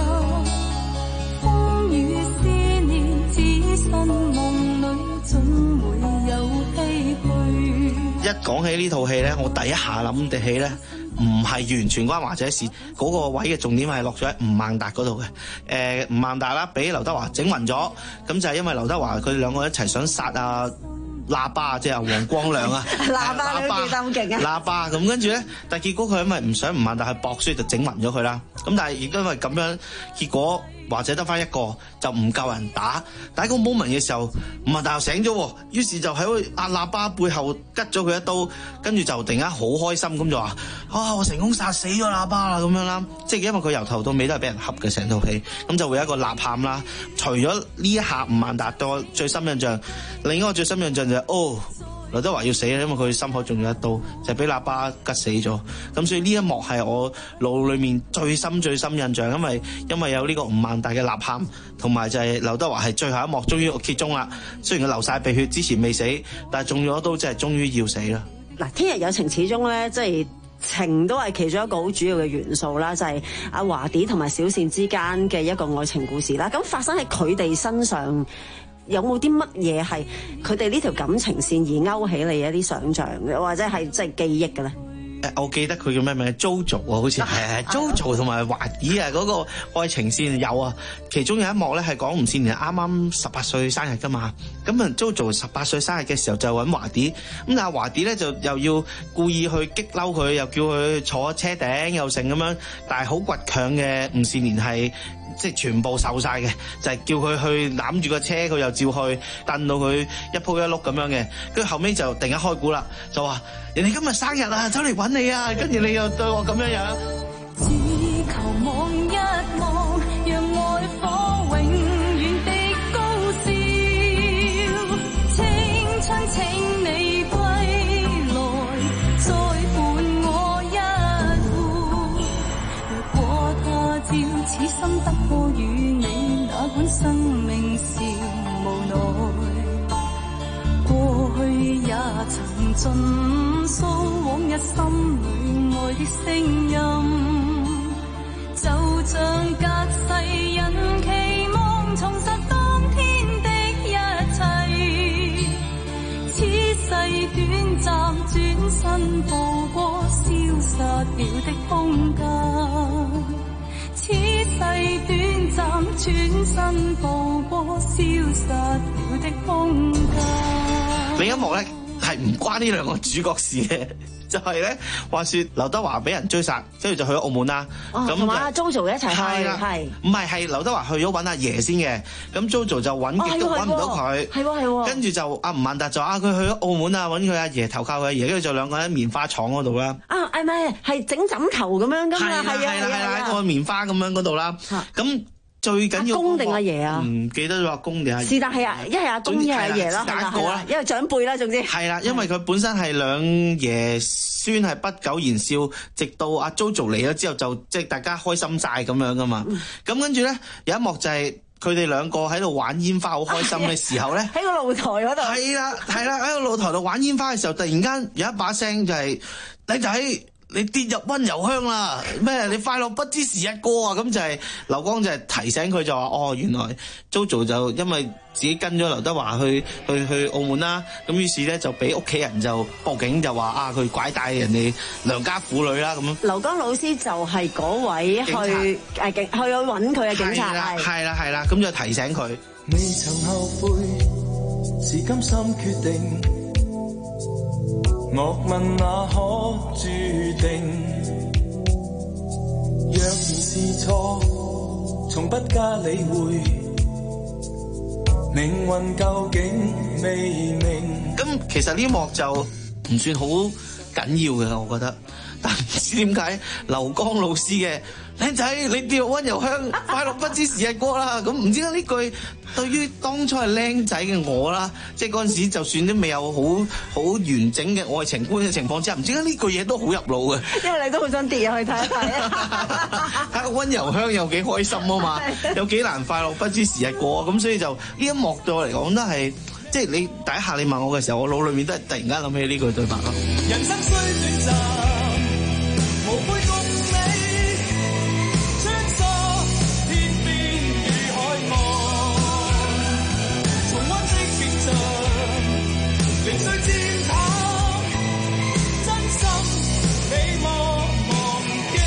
[SPEAKER 19] 風雨思念只身夢裏總會有唏噓。
[SPEAKER 12] 一講起呢套戲咧，我第一下諗嘅戲咧，唔係完全關華姐事，嗰、那個位嘅重點係落咗喺吳孟達嗰度嘅。誒、呃，吳孟達啦，俾劉德華整暈咗，咁就係因為劉德華佢哋兩個一齊想殺啊喇叭，即係阿黃光亮啊，
[SPEAKER 1] 喇叭你都記得好勁啊！
[SPEAKER 12] 喇叭咁跟住咧，但係結果佢因為唔想吳孟達去搏，所以就整暈咗佢啦。咁但係亦都因為咁樣，結果或者得翻一個就唔夠人打，但係個 moment 嘅時候，吳孟達又醒咗，於是就喺阿喇叭背後拮咗佢一刀，跟住就突然間好開心咁就話：啊，我成功殺死咗喇叭啦咁樣啦！即係因為佢由頭到尾都係俾人恰嘅成套戲，咁就會有一個吶喊啦。除咗呢一下吳孟達對我最深印象，另一個最深印象就係、是、哦。劉德華要死啦，因為佢心口中咗一刀，就俾喇叭拮死咗。咁所以呢一幕係我腦裏面最深最深印象，因為因為有呢個吳孟達嘅吶喊，同埋就係劉德華係最後一幕終於揭盅啦。雖然佢流晒鼻血，之前未死，但係中咗刀，即係終於要死啦。
[SPEAKER 1] 嗱，天日有情始終咧，即係情都係其中一個好主要嘅元素啦，就係阿華弟同埋小倩之間嘅一個愛情故事啦。咁發生喺佢哋身上，有冇啲乜嘢係佢哋呢條感情線而勾起你一啲想像嘅，或者係即係記憶嘅咧？
[SPEAKER 12] 誒，我記得佢叫咩名 ？Jojo 啊，好似係 Jojo 同埋華弟啊，嗰個愛情線有啊。其中有一幕咧係講吳倩蓮啱啱十八歲生日噶嘛，咁啊 Jojo 十八歲生日嘅時候就揾華弟，咁但係華弟咧就又要故意去激嬲佢，又叫佢坐車頂又成咁樣，但係好倔強嘅吳倩蓮係。即係全部受晒嘅，就係、是、叫佢去攬住個車，佢又照去，蹬到佢一鋪一碌咁樣嘅。跟住後尾就突然間開估啦，就話人哋今日生日啊，走嚟揾你啊，跟住你又對我咁樣樣。
[SPEAKER 19] 只求望一望，讓愛火永遠的高燒，青春請你歸來，再伴我一壺。若果他朝此生得過與你，哪管生命是無奈，過去也曾盡訴往日心裏愛的聲音，就像隔世人期望重拾當天的一切，此世短暫轉身步過消失了的空間，此世短暫轉身步過消失了的空間。
[SPEAKER 12] 另一幕咧係唔關呢兩個主角事嘅。就係咧，話説劉德華俾人追殺，跟住就去咗澳門啦。
[SPEAKER 1] 咁同埋阿 JoJo 一齊去，係
[SPEAKER 12] 唔係係劉德華去咗揾阿爺先嘅？咁 JoJo 就揾極都揾唔到佢，
[SPEAKER 1] 係喎係喎。
[SPEAKER 12] 跟住就阿吳孟達就啊，佢去咗澳門啊，揾佢阿爺投靠佢阿爺，跟住就兩個人喺棉花廠嗰度啦。
[SPEAKER 1] 啊，係咪係整枕頭咁樣噶嘛？係啊係啊係啊，
[SPEAKER 12] 喺個棉花咁樣嗰度啦。咁最緊要
[SPEAKER 1] 阿公定阿爺啊？
[SPEAKER 12] 唔記得咗阿公定阿爺。
[SPEAKER 1] 是但係啊，一係阿公，一係阿爺啦，係啦，因為長輩啦，總之
[SPEAKER 12] 係啦，因為佢本身係兩爺孫，係不苟言笑，直到阿 JoJo 嚟咗之後，就即係大家開心晒咁樣噶嘛。咁跟住咧有一幕就係佢哋兩個喺度玩煙花，好開心嘅時候咧，
[SPEAKER 1] 喺個露台嗰度。
[SPEAKER 12] 係啦係啦，喺個露台度玩煙花嘅時候，突然間有一把聲就係你仔，你跌入溫柔鄉啦！咩？你快樂不知時日過啊！咁就係劉光就係提醒佢就話：哦，原來 JoJo 就因為自己跟咗劉德華去去去澳門啦，咁於是咧就俾屋企人就報警，就話啊佢拐帶人哋良家婦女啦咁樣。
[SPEAKER 1] 劉江老師就係嗰位去誒警去揾佢嘅警察，係
[SPEAKER 12] 係啦係啦，咁就提醒佢。
[SPEAKER 3] 未曾後悔，是甘心決定。
[SPEAKER 16] 樂問那可注定？若然是錯，從不加理會。命運究竟未明？
[SPEAKER 12] 咁其實呢幕就唔算好緊要嘅，我覺得。但唔知點解劉江老師嘅靚仔，你跌落溫柔鄉，快樂不知時日過啦。咁唔知點解呢句對於當初係靚仔嘅我啦，即係嗰陣時就算都未有好好完整嘅愛情觀嘅情況之下，唔知點解呢句嘢都好入腦嘅。
[SPEAKER 2] 因為你都好想跌入去睇一睇啊！
[SPEAKER 12] 睇個溫柔鄉有幾開心啊嘛，有幾難快樂不知時日過，咁所以就呢一幕對我嚟講都係，即係你第一下你問我嘅時候，我腦裏面都係突然間諗起呢句對白咯。
[SPEAKER 16] 人生雖短暫，無悔共你穿梭天邊與海岸，重溫的別場，零碎踐踏，真心未忘忘記。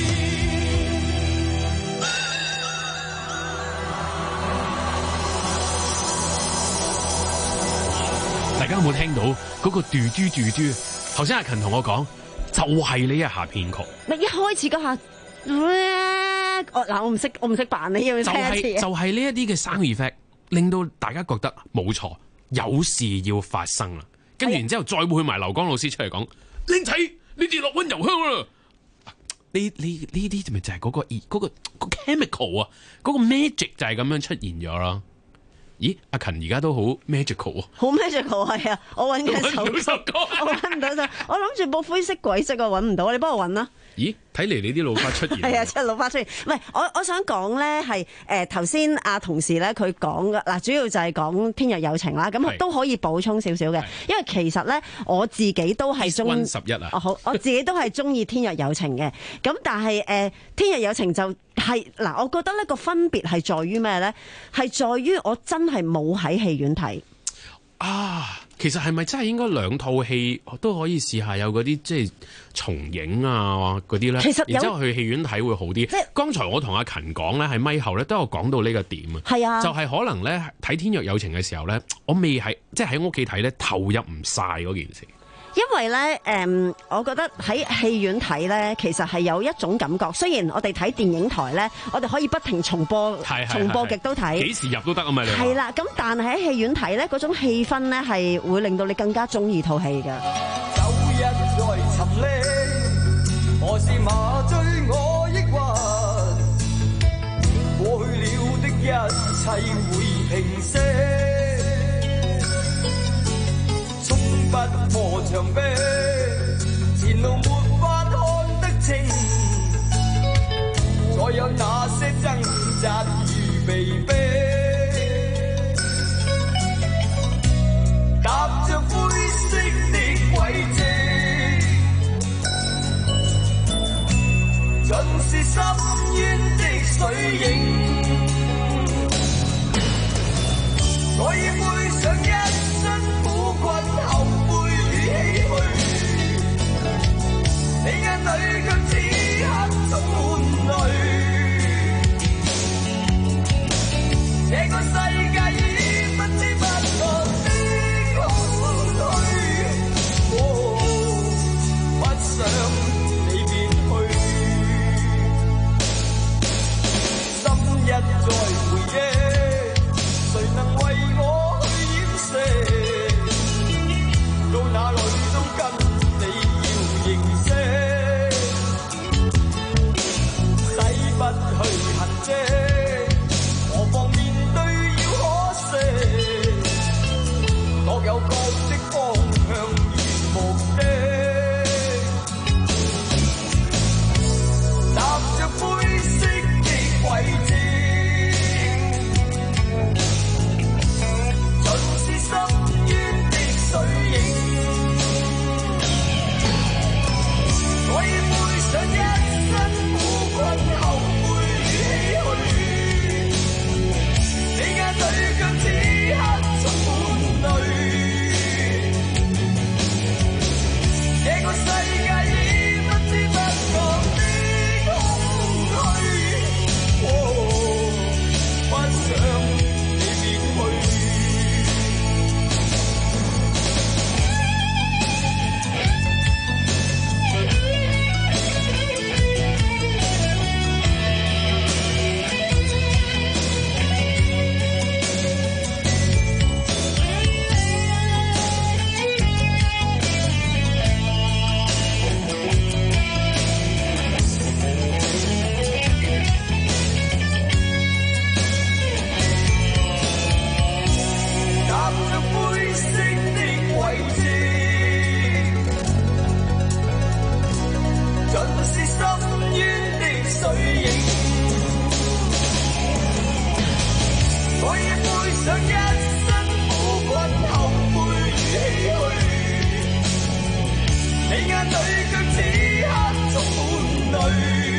[SPEAKER 4] 大家有冇聽到嗰個嘟嘟嘟嘟？頭先阿勤同我講，就係呢一下編曲。
[SPEAKER 2] 咪一開始嗰下，我嗱我唔識我唔識扮，你要唔要聽一次？
[SPEAKER 4] 就係就係呢一啲嘅 sound effect，令到大家覺得冇錯，有事要發生啦。跟住然之後再會埋劉江老師出嚟講，靚仔，你跌落溫柔鄉啦！呢呢呢啲咪就係嗰個嗰個個 chemical 啊，嗰個 magic 就係咁樣出現咗啦。咦，阿勤而家都好 magical 啊！
[SPEAKER 2] 好 magical 係啊！我揾緊首歌，我揾唔到首，我諗住部灰色軌跡我揾唔到，你幫我揾啦。
[SPEAKER 4] 咦，睇嚟你啲老花出現
[SPEAKER 2] 係啊，即係老花出現。唔係，我我想講咧係誒頭先阿同事咧佢講嘅嗱，主要就係講《天若有情》啦，咁都可以補充少少嘅，因為其實咧我自己都係中意十一啊。哦好，我自己都係中意《天若有情》嘅，咁但係誒《天若有情》就係嗱，我覺得呢個分別係在於咩咧？係在於我真係冇喺戲院睇。
[SPEAKER 4] 啊，其實係咪真係應該兩套戲都可以試下有嗰啲即係重影啊嗰啲咧？其實然之後去戲院睇會好啲。即係剛才我同阿勤講咧，喺咪後咧都有講到呢個點啊。係啊，就係可能咧睇《天若有情》嘅時候咧，我未係即係喺屋企睇咧投入唔晒嗰件事。
[SPEAKER 2] 因為咧，誒、嗯，我覺得喺戲院睇咧，其實係有一種感覺。雖然我哋睇電影台咧，我哋可以不停重播，重播極都睇，幾
[SPEAKER 4] 時入都得啊嘛。你
[SPEAKER 2] 係啦，咁但係喺戲院睇咧，嗰種氣氛咧係會令到你更加中意套戲㗎。
[SPEAKER 16] 舊日在沉溺，何時麻醉我抑鬱？過去了的一切會平息。不破牆壁，前路沒法看得清，再有那些掙扎與被逼，踏着灰色的軌跡，盡是深淵的水影，我已背上一身苦困後悔與唏噓。 眼裏卻此刻充滿淚。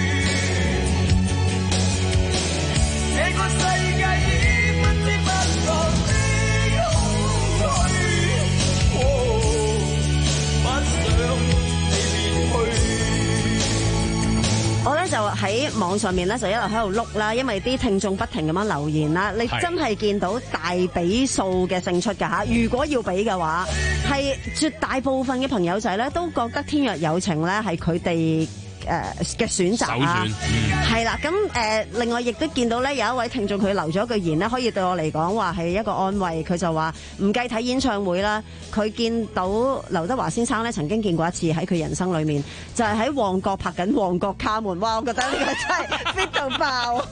[SPEAKER 16] 這個世界已不知不覺的空虛，不想你離去。
[SPEAKER 1] 我咧就喺網上面咧就一路喺度碌啦，因為啲聽眾不停咁樣留言啦，你真係見到大比數嘅勝出㗎嚇。如果要比嘅話，係絕大部分嘅朋友仔咧都覺得天若有情咧係佢哋誒嘅選擇啊，係啦。咁誒另外亦都見到咧有一位聽眾佢留咗句言咧，可以對我嚟講話係一個安慰。佢就話唔計睇演唱會啦，佢見到劉德華先生咧曾經見過一次喺佢人生裏面，就係喺旺角拍緊《旺角卡門》。哇！我覺得呢個真係 fit 到爆。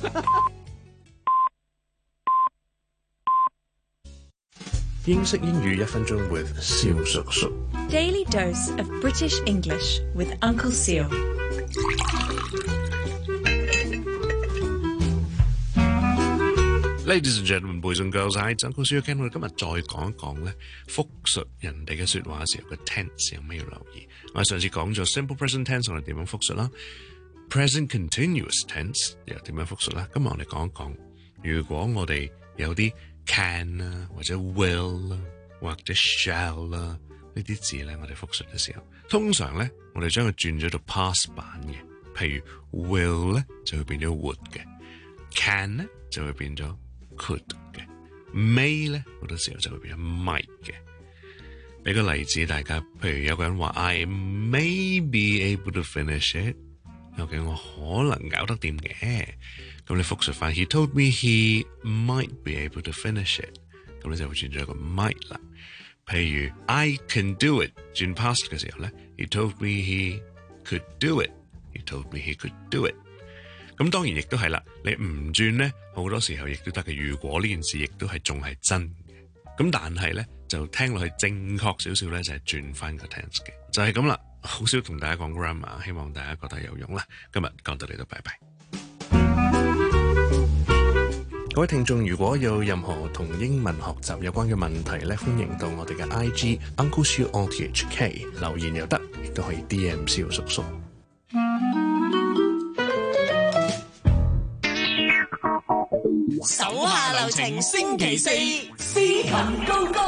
[SPEAKER 20] 英式英語一分鐘 with 蕭叔叔。
[SPEAKER 21] Daily dose of British English with Uncle Seal。
[SPEAKER 20] Ladies and gentlemen, boys and girls, hi, Uncle Seal again。我哋今日再講一講咧，複述人哋嘅説話嘅時候嘅 tense 有咩要留意。我哋上次講咗 simple present tense 我哋點樣複述啦 ，present continuous tense 又點樣複述啦。今日我哋講一講，如果我哋有啲 can 啦，或者 will 啦，或者 shall 啦，呢啲字咧，我哋複述嘅時候，通常咧，我哋將佢轉咗到 past 版嘅。譬如 will 咧就會變咗 would 嘅 ，can 咧就會變咗 could 嘅 ，may 咧好多時候就會變咗 might 嘅。俾個例子大家，譬如有個人話 I may be able to finish it， 究竟我可能搞得掂嘅。咁你複述翻 He told me he might be able to finish it， 咁你就會轉咗一個 might 啦。譬如 I can do it， 轉 past 嘅時候咧 He told me he could do it，He told me he could do it。咁當然亦都係啦，你唔轉咧，好多時候亦都得嘅。如果呢件事亦都係仲係真嘅，咁但係咧就聽落去正確少少咧，就係轉翻個 tense 嘅，就係咁啦。好少同大家講 grammar， 希望大家覺得有用啦。今日講到呢度，拜拜。各位聽眾，如果有任何同英文學習有關嘅問題咧，歡迎到我哋嘅 I G Uncle Siu O T H K 留言又得，亦都可以 D M 蕭叔叔。
[SPEAKER 16] 手下留情，星期四司琴高歌。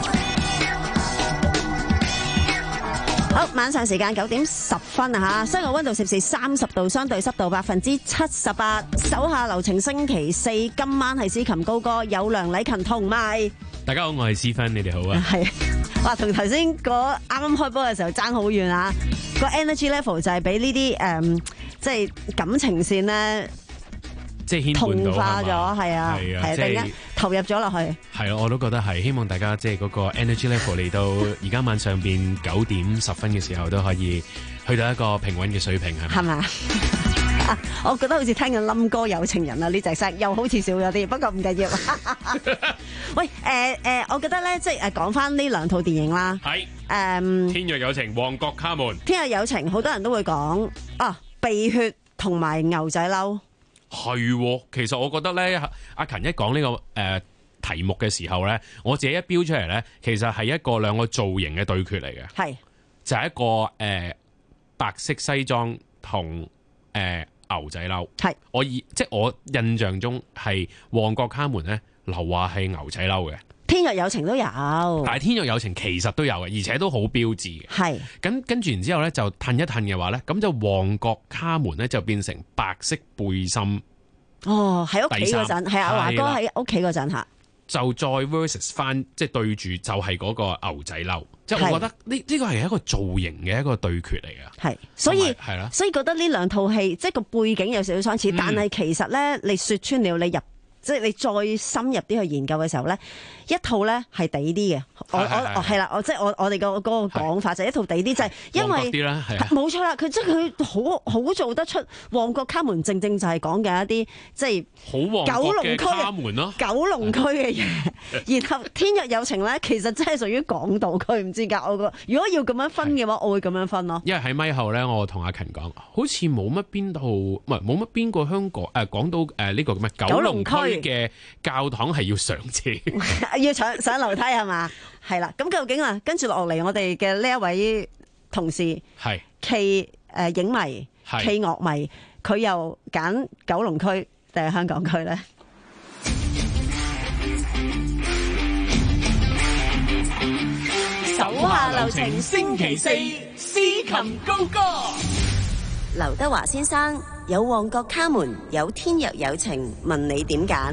[SPEAKER 1] 好，晚上時間九點十分啊嚇，室外溫度攝氏三十度，相對濕度百分之七十八。手下留情星期四，今晚係司琴高歌，有梁禮勤同埋。
[SPEAKER 4] 大家好，我係思芬，你哋好啊。
[SPEAKER 1] 係，哇，同頭先嗰啱啱開波嘅時候爭好遠啊！個 energy level 就係俾呢啲誒，即係感情線咧。
[SPEAKER 4] 即係牽
[SPEAKER 1] 同化咗，係啊，
[SPEAKER 4] 係啊，
[SPEAKER 1] 係突然間投入咗落去。
[SPEAKER 4] 係啊，我都覺得係，希望大家即係嗰個 energy level 嚟到而家晚上邊九點十分嘅時候都可以去到一個平穩嘅水平，係咪？
[SPEAKER 1] 係咪啊？我覺得好似聽緊冧歌有情人啊呢隻聲，又好似少咗啲，不過唔緊要。喂，誒、呃、誒、呃，我覺得咧，即係誒講翻呢兩套電影啦。
[SPEAKER 4] 係。誒、
[SPEAKER 1] 嗯，
[SPEAKER 4] 天若有情，旺角卡門。
[SPEAKER 1] 天若有情，好多人都會講啊，鼻血同埋牛仔褸。
[SPEAKER 4] 係，其實我覺得咧，阿勤一講呢、這個誒、呃、題目嘅時候咧，我自己一標出嚟咧，其實係一個兩個造型嘅對決嚟嘅，
[SPEAKER 1] 係
[SPEAKER 4] 就係、是、一個誒、呃、白色西裝同誒、呃、牛仔褸，
[SPEAKER 1] 係
[SPEAKER 4] 我以即係我印象中係旺角卡門咧，劉華係牛仔褸嘅。
[SPEAKER 1] 天若有情都有，
[SPEAKER 4] 但係天若有情其實都有嘅，而且都好標誌嘅。
[SPEAKER 1] 係
[SPEAKER 4] 咁跟住然之後咧，就褪一褪嘅話咧，咁就旺角卡門咧就變成白色背心。
[SPEAKER 1] 哦，喺屋企嗰陣，係啊，華哥喺屋企嗰陣嚇，
[SPEAKER 4] 就再 versus 翻，即係對住就係嗰個牛仔褸。即係我覺得呢呢個係一個造型嘅一個對決嚟嘅。
[SPEAKER 1] 係，所以
[SPEAKER 4] 係啦，
[SPEAKER 1] 所以覺得呢兩套戲即係個背景有少少相似，嗯、但係其實咧，你説穿了，你入。即係你再深入啲去研究嘅時候咧，一套咧係抵啲嘅。我我我係啦，我即係我我哋個嗰個講法就係一套抵啲，就係因為冇錯啦。佢即係佢好好做得出旺角卡門，正正就係講嘅一啲即係
[SPEAKER 4] 好旺角嘅卡門咯，
[SPEAKER 1] 九龍區嘅嘢。然後天若有情咧，其實真係屬於港島區，唔知㗎。我個如果要咁樣分嘅話，我會咁樣分咯。
[SPEAKER 4] 因為喺咪後咧，我同阿勤講，好似冇乜邊套唔係冇乜邊個香港誒講到誒呢個叫咩九龍區嘅教堂係要上車，
[SPEAKER 1] 要上上樓梯係嘛？係啦，咁究竟啊，跟住落嚟，我哋嘅呢一位同事，
[SPEAKER 4] 係
[SPEAKER 1] 暨誒影迷，
[SPEAKER 4] 係
[SPEAKER 1] 暨樂迷，佢又揀九龍區定係香港區咧？
[SPEAKER 21] 手下留情，星期四詩琴高歌。
[SPEAKER 2] 劉德華先生有旺角卡門，有天若有情，問你點揀？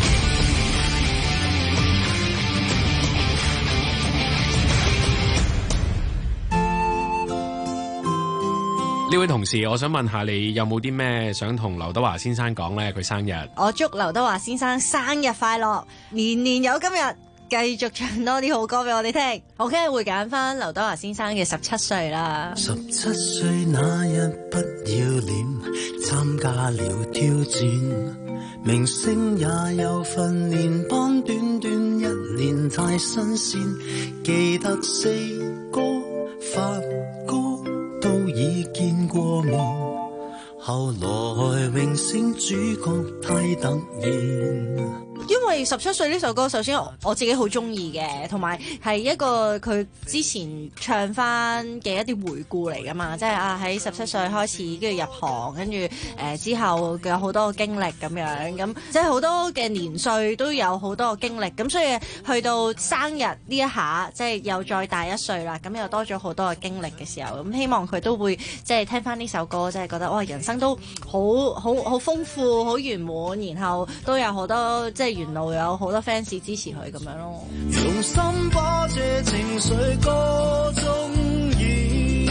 [SPEAKER 4] 呢位同事，我想問下你有冇啲咩想同劉德華先生講呢？佢生日，
[SPEAKER 6] 我祝劉德華先生生日快樂，年年有今日，繼續唱多啲好歌俾我哋聽。我梗係會揀翻劉德華先生嘅十七歲啦。
[SPEAKER 3] 十七歲那日不要臉，參加了挑戰，明星也有訓練班，短短一年太新鮮，記得四哥發哥都已見過面，後來榮升主角太突然。
[SPEAKER 6] 因為十七歲呢首歌，首先我自己好中意嘅，同埋係一個佢之前唱翻嘅一啲回顧嚟噶嘛，即係啊喺十七歲開始跟住入行，跟住誒之後有好多經歷咁樣，咁即係好多嘅年歲都有好多嘅經歷，咁所以去到生日呢一下，即係又再大一歲啦，咁又多咗好多嘅經歷嘅時候，咁希望佢都會即係聽翻呢首歌，即係覺得哇人生都好好好豐富、好圓滿，然後都有好多即係。原來有好多 fans 支持佢咁樣咯。
[SPEAKER 3] 用心把這情緒歌中意，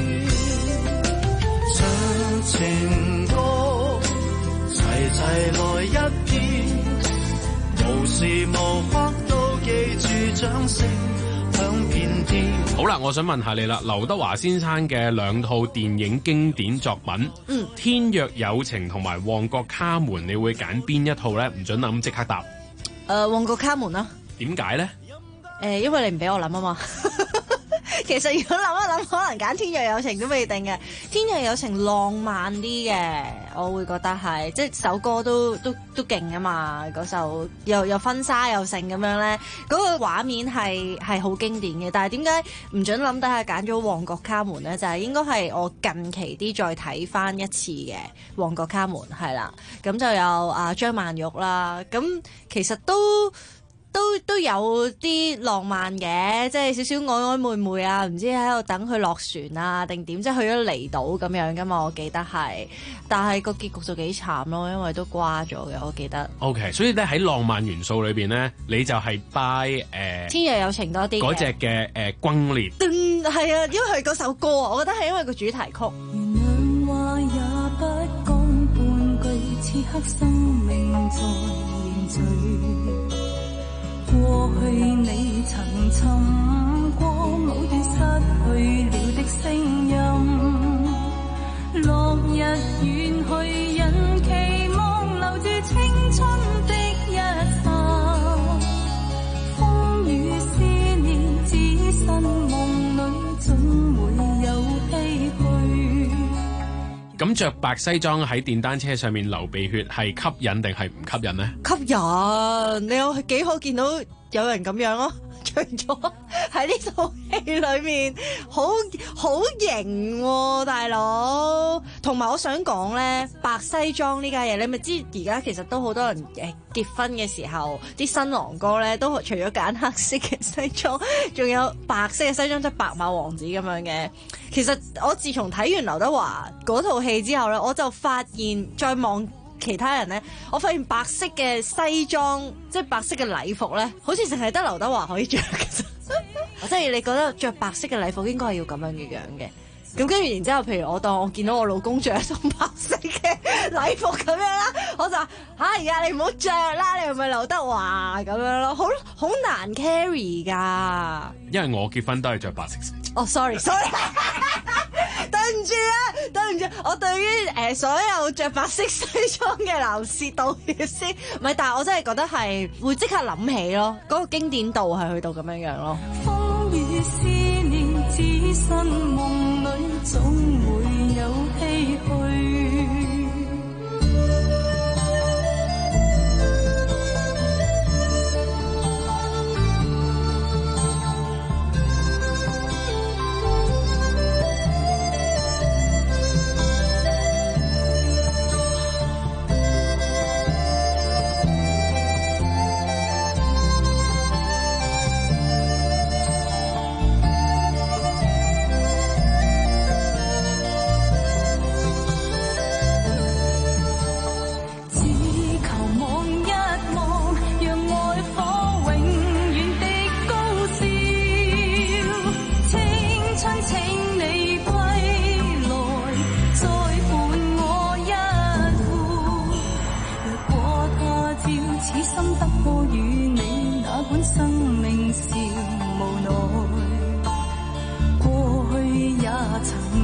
[SPEAKER 3] 唱情歌齊齊來一遍，無時無刻都記住掌聲響遍天。
[SPEAKER 4] 好啦，我想問下你啦，劉德華先生嘅兩套電影經典作品，嗯，《天若有情》同埋《旺角卡門》，你會揀邊一套咧？唔准諗，即刻答。
[SPEAKER 6] 誒、呃，《旺角卡門》啦。
[SPEAKER 4] 點解咧？
[SPEAKER 6] 誒、呃，因為你唔俾我諗啊嘛。其實如果諗一諗，可能揀《天若有情》都未定嘅，《天若有情》浪漫啲嘅，我會覺得係，即係首歌都都都勁啊嘛，嗰首又又婚紗又成咁樣咧，嗰、嗰個畫面係係好經典嘅。但係點解唔准諗底下揀咗《旺角卡門》咧？就係、係、應該係我近期啲再睇翻一次嘅《旺角卡門》係啦，咁就有啊張曼玉啦，咁其實都。都都有啲浪漫嘅，即係少少曖曖昧昧啊，唔知喺度等佢落船啊定點，即係去咗離島咁樣噶嘛，我記得係，但係個結局就幾慘咯，因為都瓜咗嘅，我記得。
[SPEAKER 4] OK， 所以咧喺浪漫元素裏邊咧，你就係 buy 誒
[SPEAKER 6] 天若有情多啲
[SPEAKER 4] 嗰隻嘅誒轟烈。
[SPEAKER 6] 嗯，係啊，因為佢嗰首歌啊，我覺得係因為個主題曲。
[SPEAKER 19] 原諒話也不講半句，此刻生命在凝聚。過去你曾尋過某段失去了的聲音，落日遠去人期望留住青春的一剎，風雨思念只身夢裏總會有唏噓。
[SPEAKER 4] 咁着白西裝喺電單車上面流鼻血係吸引定係唔吸引呢？
[SPEAKER 6] 吸引，你有幾可見到有人咁樣咯？除咗喺呢套戲裏面，好好型喎，大佬。同埋我想講咧，白西裝呢家嘢，你咪知而家其實都好多人誒結婚嘅時候，啲新郎哥咧都除咗揀黑色嘅西裝，仲有白色嘅西裝，即係白馬王子咁樣嘅。其實我自從睇完劉德華嗰套戲之後咧，我就發現再望其他人咧，我發現白色嘅西裝，即係白色嘅禮服咧，好似淨係得劉德華可以着嘅啫。即係你覺得着白色嘅禮服應該係要咁樣嘅樣嘅。咁跟住然之後，譬如我當我見到我老公着一身白色嘅禮服咁樣啦，我就話：哎呀，你唔好着啦，你係咪劉德華咁樣咯？好好難 carry 㗎。
[SPEAKER 4] 因為我結婚都係着白色西裝。
[SPEAKER 6] 哦、oh，sorry，sorry， 對唔住啊，對唔住，我對於誒、呃、所有着白色西裝嘅男士道歉先。唔係，但係我真係覺得係會即刻諗起咯，嗰、那個經典度係去到咁樣樣咯。
[SPEAKER 19] 風雨思念，只身夢裏總會有唏噓。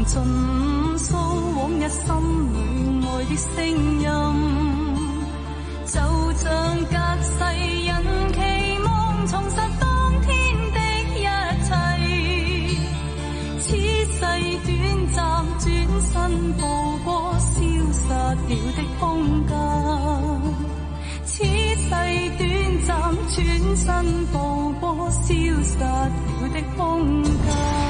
[SPEAKER 19] 盡訴往日心裏愛的聲音，就像隔世人期望重拾當天的一切，此世短暫轉身步過消失了的空間，此世短暫轉身步過消失了的空間。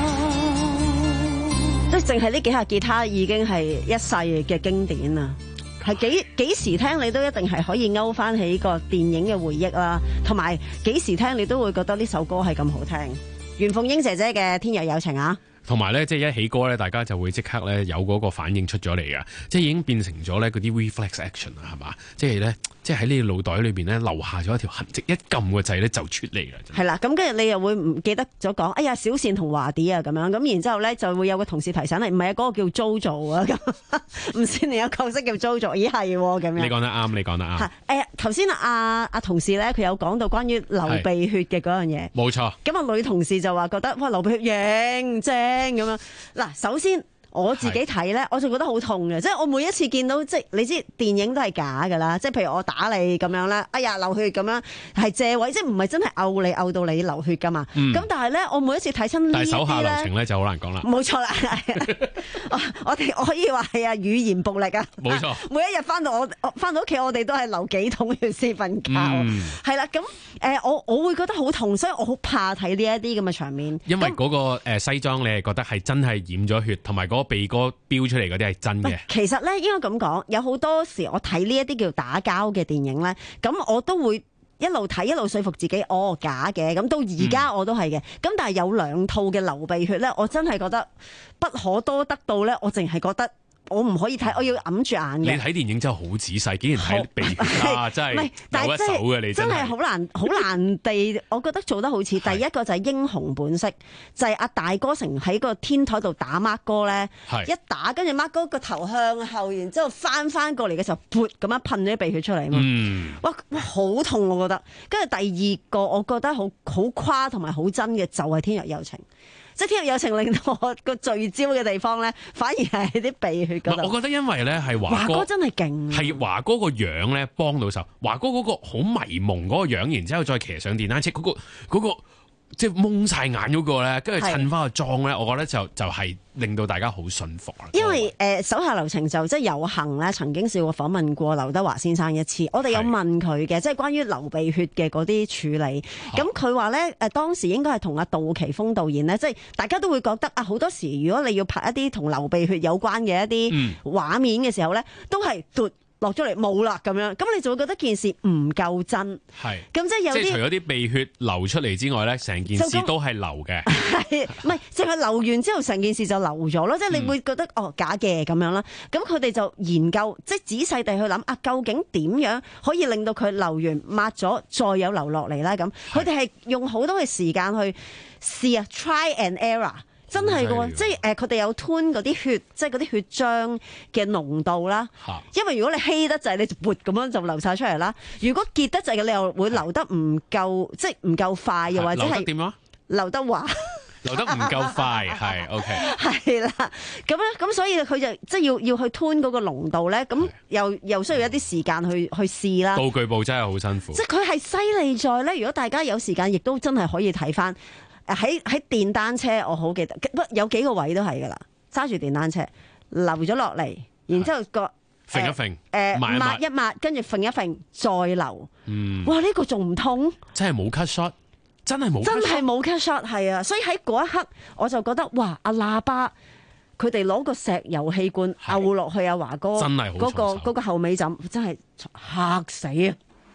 [SPEAKER 2] 即係淨係呢幾下吉他已經係一世嘅經典啦，係幾幾時聽你都一定係可以勾翻起個電影嘅回憶啦，同埋幾時聽你都會覺得呢首歌係咁好聽。袁鳳英姐姐嘅《天若有情》啊！
[SPEAKER 4] 同埋咧，即係一起歌咧，大家就會即刻咧有嗰個反應出咗嚟㗎，即係已經變成咗咧嗰啲 reflex action 啊，係嘛？即係咧，即係喺你腦袋裏邊咧留下咗一條痕跡，一撳個掣咧就出嚟啦。
[SPEAKER 2] 係啦，咁跟住你又會唔記得咗講，哎呀小倩同華啲啊咁樣，咁然之後咧就會有個同事提醒你，唔係啊，嗰、嗰個叫 JoJo 啊，咁唔知你有角色叫 JoJo， 咦係咁樣。
[SPEAKER 4] 你講得啱，你講得啱。係
[SPEAKER 2] 誒，頭先阿阿同事咧，佢有講到關於流鼻血嘅嗰樣嘢。
[SPEAKER 4] 冇錯。
[SPEAKER 2] 咁啊，女同事就話覺得哇流鼻血型正咁樣。嗱，首先我自己睇咧，我就覺得好痛嘅，即係我每一次見到，即係你知電影都係假噶啦，即係譬如我打你咁樣啦，哎呀流血咁樣，係借位，即係唔係真係毆你毆到你流血噶嘛。咁、嗯、但係咧，我每一次睇親呢啲咧，但係手下留情咧就好難講啦。冇錯啦，我我哋我可以話係啊語言暴力啊。冇錯，每一日翻到我翻到屋企，我哋都係流幾桶血先瞓覺。係啦、嗯，咁誒、呃、我我會覺得好痛，所以我好怕睇呢一啲咁嘅場面。因為嗰個誒西裝，你係覺得係真係染咗血，同埋嗰個鼻哥飆出嚟嗰啲係真嘅。其實咧應該咁講，有好多時我睇呢一啲叫打交嘅電影咧，咁我都會一路睇一路說服自己，哦假嘅。咁到而家我都係嘅。咁、嗯、但係有兩套嘅流鼻血咧，我真係覺得不可多得到咧，我淨係覺得。我唔可以睇，我要揞住眼嘅。你睇電影真係好仔細，竟然睇鼻血啊！真係有一手嘅你真係好難好難地，我覺得做得好似第一個就係英雄本色，就係、是、阿大哥成喺個天台度打 Mark 哥咧，一打跟住 Mark 哥個頭向後，然之後翻翻過嚟嘅時候，噗咁樣噴咗啲鼻血出嚟嘛。嗯，哇哇好痛我覺得。跟住第二個我覺得好好誇同埋好真嘅就係、是、天若有情。即係天若有情令到我個聚焦嘅地方咧，反而係啲鼻血嗰度。我覺得因為咧係華哥，華哥真係勁，係華哥個樣咧幫到手。華哥嗰個好迷蒙嗰個樣，然之後再騎上電單車嗰、嗰個嗰、嗰個即係蒙晒眼嗰個咧，跟住襯翻個妝咧，我覺得就就係、是。令到大家好信服啦。因為誒、呃、手下留情就即係有幸咧，曾經試過訪問過劉德華先生一次。我哋有問佢嘅，即係關於流鼻血嘅嗰啲處理。咁佢話咧誒當時應該係同阿杜琪峰導演咧，即係大家都會覺得啊，好多時如果你要拍一啲同流鼻血有關嘅一啲畫面嘅時候咧，嗯、都係奪落咗嚟冇啦咁樣，咁你就會覺得件事唔夠真。係，咁即係有啲即係除咗啲鼻血流出嚟之外咧，成件事都係流嘅。係，唔係淨係流完之後，成件事就流咗咯。即係你會覺得、嗯、哦假嘅咁樣啦。咁佢哋就研究，即係仔細地去諗啊，究竟點樣可以令到佢流完抹咗，再有流落嚟咧？咁佢哋係用好多嘅時間去試啊 ，try and error。真係嘅，即係誒，佢哋有 tune 嗰啲血，即係嗰啲血漿嘅濃度啦。因為如果你稀得滯，你就撥咁樣就流晒出嚟啦。如果結得滯嘅，你又會流得唔夠，即係唔夠快，又或者係點啊？劉德華流得唔夠快，係 OK。係啦，咁樣咁，所以佢就即係要要去 tune 嗰個濃度咧，咁又又需要一啲時間去去試啦。道具部真係好辛苦。即係佢係犀利在咧，如果大家有時間，亦都真係可以睇翻。喺喺電單車，我好記得，不有幾個位都係噶啦，揸住電單車流咗落嚟，然之後個揈一揈，誒抹一抹，跟住揈一揈，再流。嗯，哇！呢、這個仲唔痛？真係冇 cut shot，真係冇，真係冇 cut shot，係啊！所以喺嗰一刻，我就覺得哇！阿喇叭佢哋攞個石油氣罐漚落去阿華哥，真係好嗰個嗰、那個後尾枕，真係嚇死啊！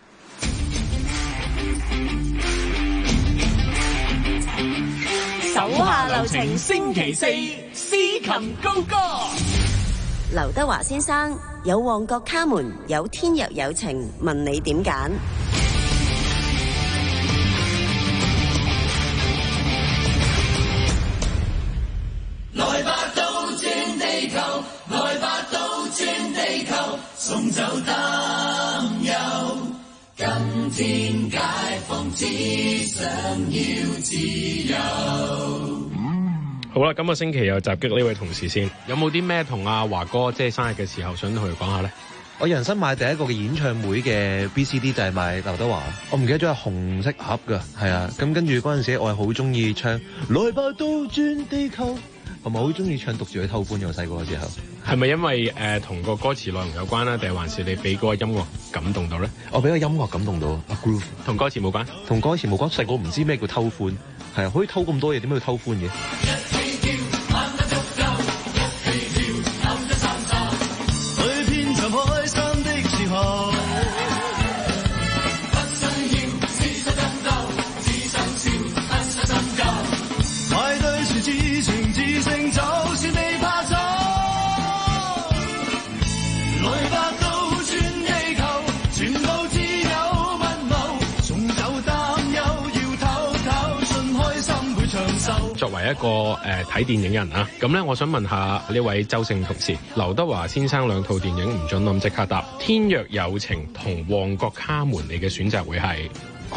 [SPEAKER 2] 手下留情，星期四司琴高歌。劉德華先生有旺角卡門，有天若有情，問你點揀？來吧，倒轉地球，來吧，倒轉地球，送走擔憂。今天解放，只想要自由。
[SPEAKER 4] 好啦，今個星期又襲擊呢位同事先，有冇啲咩同阿華哥即係生日嘅時候想同佢講下咧？
[SPEAKER 5] 我人生買第一個嘅演唱會嘅 B C D 就係買劉德華，我唔記得咗係紅色盒㗎，係啊，咁跟住嗰陣時我係好中意唱來吧倒轉地球，同埋好中意唱獨自去偷歡嘅，我細個嘅時候。
[SPEAKER 4] 係咪因為誒同、呃、個歌詞內容有關啦，定係還是你俾嗰個音樂感動到咧？
[SPEAKER 5] 我俾個音樂感動到啊 groove，
[SPEAKER 4] 同歌詞冇關，
[SPEAKER 5] 同歌詞冇關。細個唔知咩叫偷歡，係啊，可以偷咁多嘢，點解要偷歡嘅？
[SPEAKER 4] 作為一個誒睇、呃、電影人啊，咁咧我想問下呢位周姓同事，劉德華先生兩套電影唔准諗即刻答，《天若有情》同《旺角卡門》，你嘅選擇會係
[SPEAKER 5] 《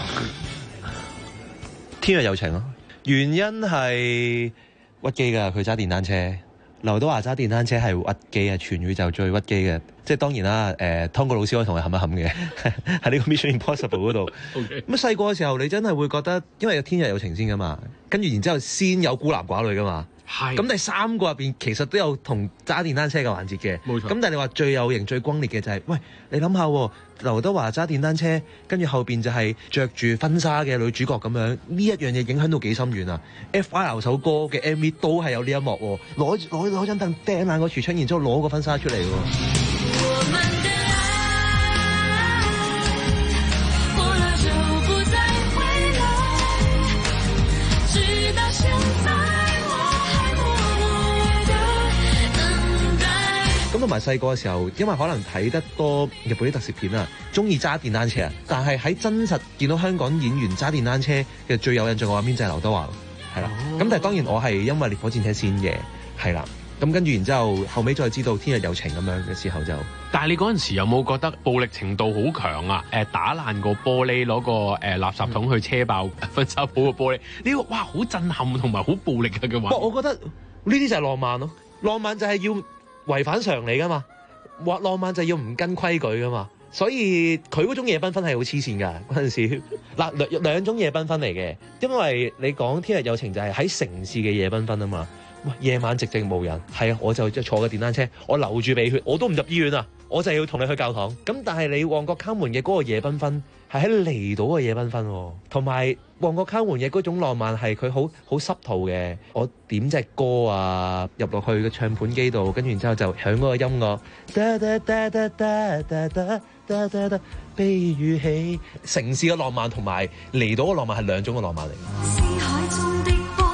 [SPEAKER 5] 天若有情》咯？原因係屈機㗎，佢揸電單車。劉德華揸電單車係屈機啊，全宇宙最屈機嘅。即係當然啦，誒、呃，湯哥老師可以同佢冚一冚嘅，喺呢個 Mission Impossible 嗰度。咁細個嘅時候，你真係會覺得，因為有天若有情先㗎嘛，跟住然之後先有孤男寡女㗎嘛。係。咁第三個入邊其實都有同揸電單車嘅環節嘅。冇錯。咁但係你話最有型、最轟烈嘅就係、是，喂，你諗下，劉德華揸電單車，跟住後邊就係着住婚紗嘅女主角咁樣，呢一樣嘢影響到幾深遠啊 ！F I R 首歌嘅 M V 都係有呢一幕喎，攞攞攞張凳掟爛個櫥窗，然之後攞個婚紗出嚟喎。咁同埋細個嘅時候，因為可能睇得多日本啲特攝片啊，中意揸電單車啊，但係喺真實見到香港演員揸電單車嘅最有印象嘅畫面就係劉德華，係啦。咁、哦、但係當然我係因為烈火戰車先嘅，係啦。咁跟住然之後後尾再知道天若有情咁樣嘅時候就，
[SPEAKER 4] 但係你嗰陣時有冇覺得暴力程度好強啊？誒打爛個玻璃，攞個誒垃圾桶去車爆婚紗鋪個玻璃，呢個哇好震撼同埋好暴力嘅話。
[SPEAKER 5] 我覺得呢啲就係浪漫咯，浪漫就係要違反常理噶嘛，或浪漫就要唔跟規矩噶嘛，所以佢嗰種夜繽紛係好黐線㗎嗰陣時。嗱兩兩種夜繽紛嚟嘅，因為你講天若有情就係喺城市嘅夜繽紛啊嘛。夜晚寂靜無人，係啊，我就坐個電單車，我流住鼻血，我都唔入醫院啊，我就係要同你去教堂。咁但係你旺角卡門嘅嗰個夜繽紛係喺離島嘅夜繽紛，同埋旺角卡門嘅嗰種浪漫係佢好好濕套嘅。我點隻歌啊入落去個唱盤機度，跟住然之後就響嗰個音樂，噠噠噠噠噠噠噠噠噠噠，悲與喜。城市嘅浪漫同埋離島嘅浪漫係兩種嘅浪漫嚟嘅。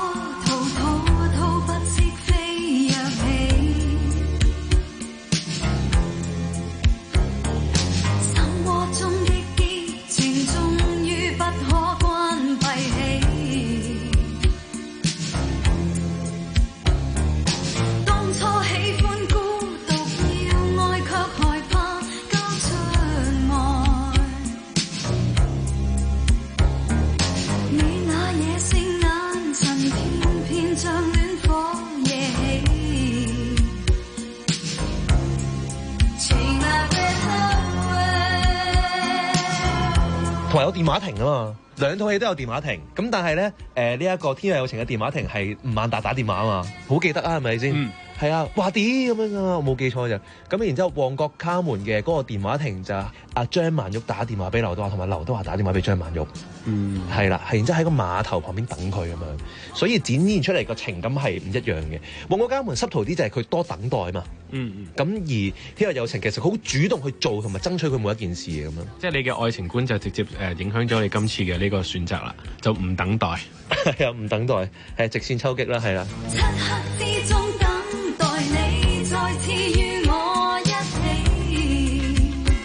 [SPEAKER 5] 同埋有電話亭啊嘛，兩套戲都有電話亭。咁但係咧，誒呢一個天若有情嘅電話亭係吳孟達打電話啊嘛，好記得啊，係咪先？係、嗯、啊，話啲咁樣啊，我冇記錯就。咁然之後旺角卡門嘅嗰個電話亭就阿張曼玉打電話俾劉德華，同埋劉德華打電話俾張曼玉。嗯，係啦，係然之後喺個碼頭旁邊等佢咁樣，所以展現出嚟個情感係唔一樣嘅。旺角卡門濕圖啲就係佢多等待啊嘛。嗯嗯。咁而天若有情其實好主動去做同埋爭取佢每一件事嘅咁樣。即係你嘅愛情觀就直接誒影響咗你今次嘅呢個選擇啦，就唔等待。係啊，唔等待，係直線抽擊啦，係啦。漆黑之中等待你再次與我一起，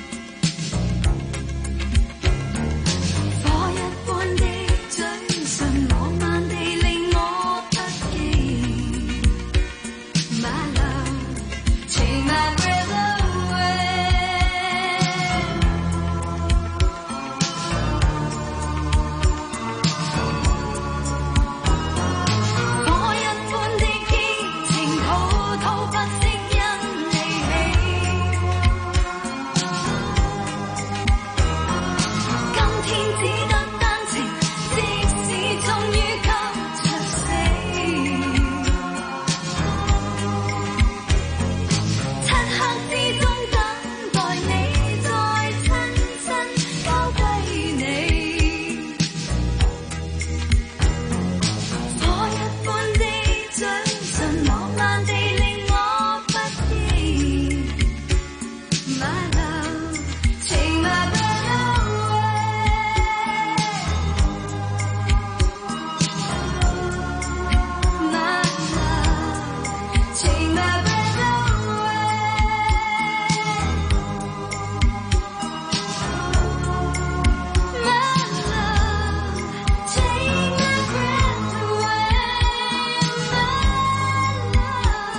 [SPEAKER 5] 火一般的嘴唇浪漫地令我不羈 My love take my breath away。 火一般的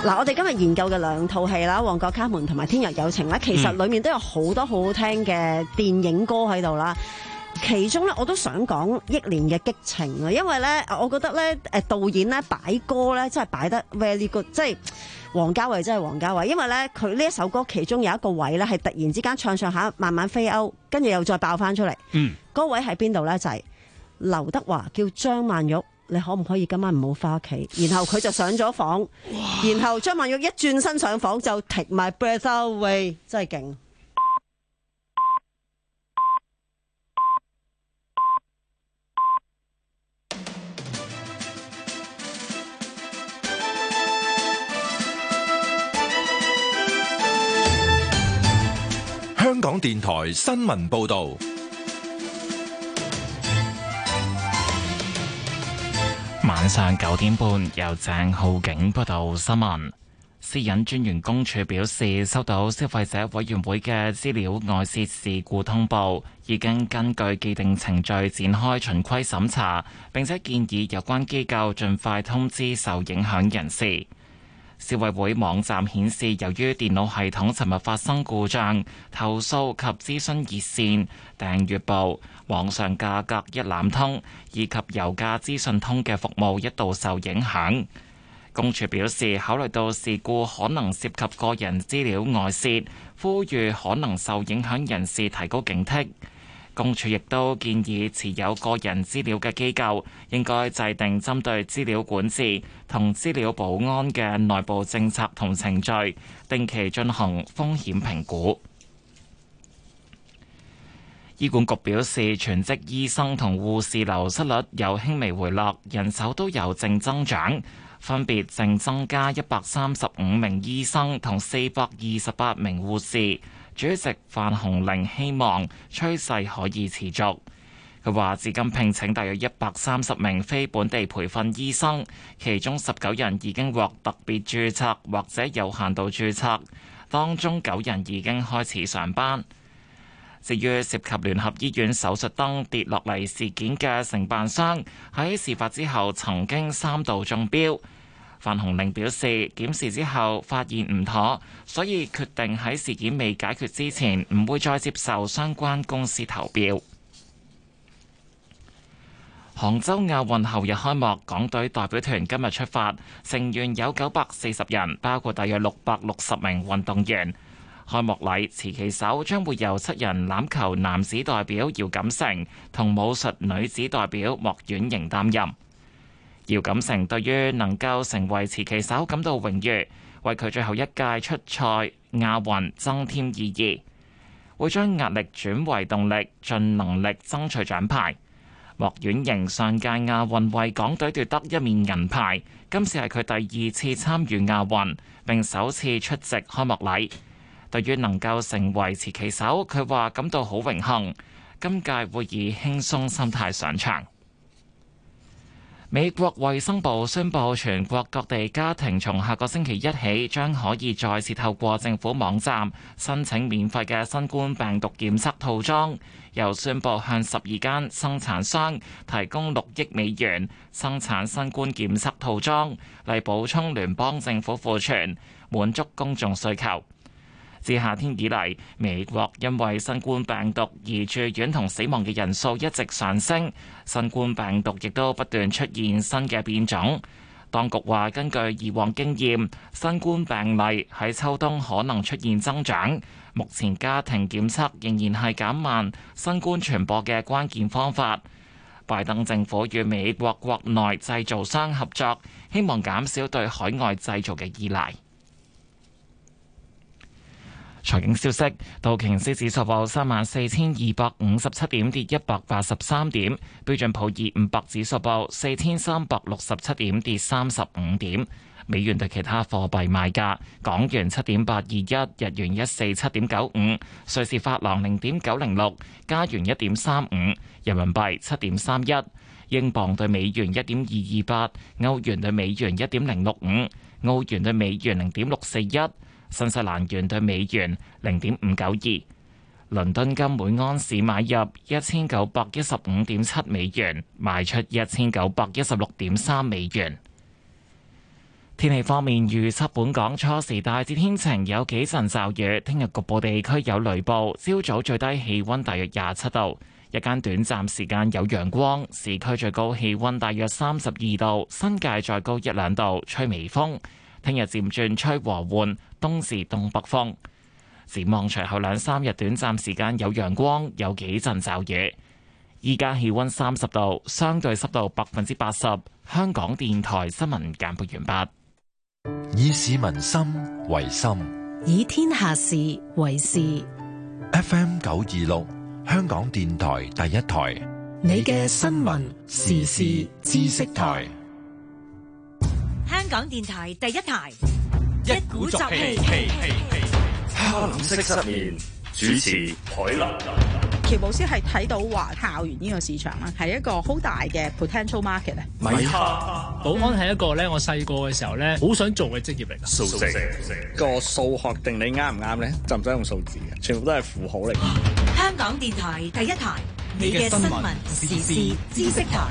[SPEAKER 1] 嗱，我哋今日研究嘅兩套戲啦，《旺角卡門》同埋《天若有情》咧，其實裡面都有好多好好聽嘅電影歌喺度啦。其中咧，我都想講憶年嘅激情啊，因為咧，我覺得咧，誒導演咧擺歌咧，真係擺得 very good，即係王家衛真係王家衛，因為咧佢呢一首歌其中有一個位咧係突然之間唱唱下，慢慢飛歐，跟住又再爆翻出嚟。嗯，嗰位喺邊度咧？就係、是、劉德華叫張曼玉，你可唔可以今晚唔好翻屋企？然後佢就上咗房，然後張曼玉一轉身上房就 take my breath away， 真係勁。
[SPEAKER 7] 香港電台新聞報道。
[SPEAKER 22] 晚上九點半，由鄭浩景報道新聞。私隱專員公署表示，收到消費者委員會嘅資料外泄事故通報，已經根據既定程序展開循規審查，並且建議有關機構盡快通知受影響人士。消委會網站顯示，由於電腦系統尋日發生故障，投訴及諮詢熱線、訂閱部、網上價格一覽通以及油價資訊通嘅服務一度受影響。公署表示，考慮到事故可能涉及個人資料外泄，呼籲可能受影響人士提高警惕。公署亦都建議持有個人資料嘅機構應該制定針對資料管治同資料保安嘅內部政策同程序，定期進行風險評估。醫管局表示，全職醫生同護士流失率有輕微回落，人手都有正增長，分別淨增加一百三十五名醫生同四百二十八名護士。主席范鴻齡希望趨勢可以持續。佢話：至今聘請大約一百三十名非本地培訓醫生，其中十九人已經獲特別註冊或者有限度註冊，當中九人已經開始上班。至於涉及聯合醫院手術燈跌落嚟事件嘅承辦商，喺事發之後曾經三度中標。范鴻齡表示，檢視之後發現唔妥，所以決定喺事件未解決之前，唔會再接受相關公司投標。杭州亞運後日開幕，港隊代表團今日出發，成員有九百四十人，包括大約六百六十名運動員。開幕禮持旗手將會由七人欖球男子代表姚錦成同武術女子代表莫婉瑩擔任。姚錦成對於能夠成為持旗手感到榮譽，為佢最後一屆出賽亞運增添意義，會將壓力轉為動力，盡能力爭取獎牌。莫婉瑩上屆亞運為港隊奪得一面銀牌，今次係佢第二次參與亞運，並首次出席開幕禮。對於能夠成為持旗手，佢話感到好榮幸，今屆會以輕鬆心態上場。美國衛生部宣布，全國各地家庭從下個星期一起將可以再次透過政府網站申請免費嘅新冠病毒檢測套裝，又宣布向十二間生產商提供六億美元生產新冠檢測套裝，嚟補充聯邦政府庫存，滿足公眾需求。自夏天以嚟，美國因為新冠病毒而住院同死亡嘅人數一直上升，新冠病毒亦都不斷出現新嘅變種。當局話，根據以往經驗，新冠病例喺秋冬可能出現增長。目前家庭檢測仍然係減慢新冠傳播嘅關鍵方法。拜登政府與美國國內製造商合作，希望減少對海外製造嘅依賴。財經消息，道瓊斯指數報三萬四千二百五十七點，跌一百八十三點；標準普爾五百指數報四千三百六十七點，跌三十五點。美元對其他貨幣賣價：港元七點八二一，日元一四七點九五，瑞士法郎零點九零六，加元一點三五，人民幣七點三一，英鎊對美元一點二二八，歐元對美元一點零六五，澳元對美元零點六四一。新西蘭元對美元零點五九二，倫敦金每安士買入一千九百一十五點七美元，賣出一千九百一十六點三美元。 天氣方面，預測本港初時大致天晴，有幾陣驟雨。聽日局部地區有雷暴，朝早最低氣溫大約廿七度，日間短暫時間有陽光，市區最高氣溫大約三十二度，新界再高一兩度，吹微風。聽日漸轉吹和緩東至東北風。展望隨後兩三日短暫時間有陽光，有幾陣驟雨。依家氣溫三十度，相對濕度百分之八十。香港電台新聞簡報完畢。
[SPEAKER 7] 以市民心為心，
[SPEAKER 10] 以天下事為事。
[SPEAKER 7] F M 九二六，香港電台第一台，
[SPEAKER 10] 你嘅新聞時事知識台。
[SPEAKER 11] 香港電台第一台，
[SPEAKER 9] 一鼓作氣，哈林式失眠，主持海林。
[SPEAKER 23] 喬布斯係睇到話校園呢個市場啦，係一個好大嘅 potential market 啊。
[SPEAKER 9] 米哈，
[SPEAKER 24] 保安係一個咧，我細個嘅時候咧，好想做嘅職業嚟㗎。
[SPEAKER 9] 數字
[SPEAKER 25] 個數學定理啱唔啱咧，就唔使用數字嘅，全部都係符號嚟。
[SPEAKER 11] 香港電台第一台，你嘅新聞時事知識台。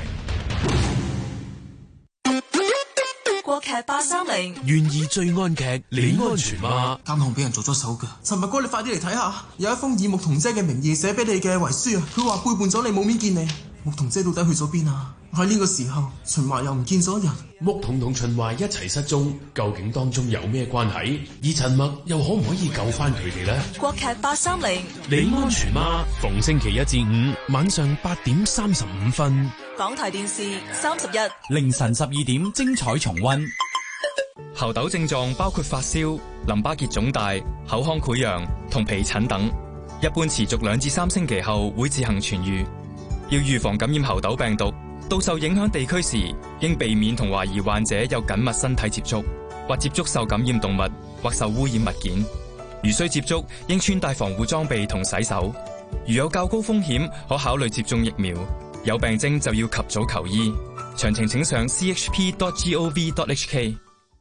[SPEAKER 11] 國劇八三零，
[SPEAKER 13] 懸疑罪案劇，你安全嗎？
[SPEAKER 26] 監控俾人做咗手腳。陳伯哥，你快啲嚟睇下，有一封以牧童姐嘅名義寫俾你嘅遺書啊！佢話背叛咗你，冇面見你。牧童姐到底去咗邊啊？喺呢個時候，秦華又唔見咗人。
[SPEAKER 27] 牧童同秦華一齊失蹤，究竟當中有咩關係？而陳默又可唔可以救翻佢哋呢？
[SPEAKER 11] 國劇八三零，
[SPEAKER 27] 你安全嗎？逢星期一至五晚上八點三十五分，
[SPEAKER 11] 港台電視三十一，
[SPEAKER 15] 凌晨十二點精彩重溫。猴痘症狀包括發燒、淋巴結腫大、口腔潰瘍同皮疹等，一般持續兩至三星期後會自行痊愈。要預防感染猴痘病毒，到受影響地區時，應避免同懷疑患者有緊密身體接觸，或接觸受感染動物或受污染物件。如需接觸，應穿戴防護裝備同洗手。如有較高風險，可考慮接種疫苗。有病徵就要及早求醫。詳情請上 c h p dot gov dot h k。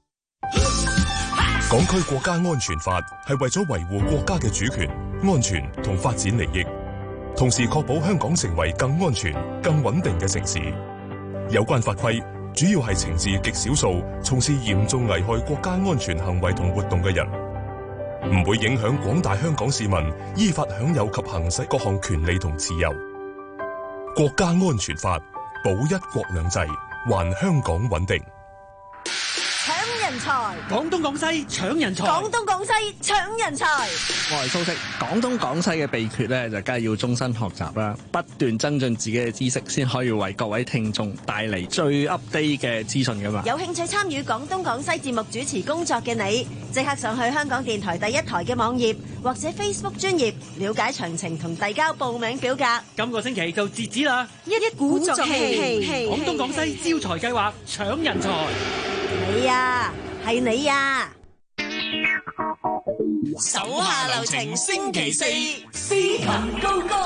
[SPEAKER 28] 港區國家安全法係為咗維護國家嘅主權、安全同發展利益，同時確保香港成為更安全、更穩定嘅城市。有關法規主要係懲治極少數從事嚴重危害國家安全行為同活動嘅人，唔會影響廣大香港市民依法享有及行使各項權利同自由。國家安全法保一國兩制，還香港穩定。
[SPEAKER 2] 搶人才，
[SPEAKER 24] 廣東廣西搶人才，
[SPEAKER 2] 廣東廣西搶人才。
[SPEAKER 25] 我係蘇軾，廣東廣西嘅秘訣咧就梗係要終身學習啦，不斷增進自己嘅知識，先可以為各位聽眾帶嚟最 update 嘅資訊噶嘛。
[SPEAKER 2] 有興趣參與廣東廣西節目主持工作嘅你，即刻上去香港電台第一台嘅網頁或者 Facebook 專頁了解詳情同遞交報名表格。
[SPEAKER 24] 今個星期就截止啦！
[SPEAKER 2] 一鼓作氣，
[SPEAKER 24] 廣東廣西招才計劃搶人才。
[SPEAKER 2] 你啊，係你啊！
[SPEAKER 16] 手下留情，星期四司琴高歌。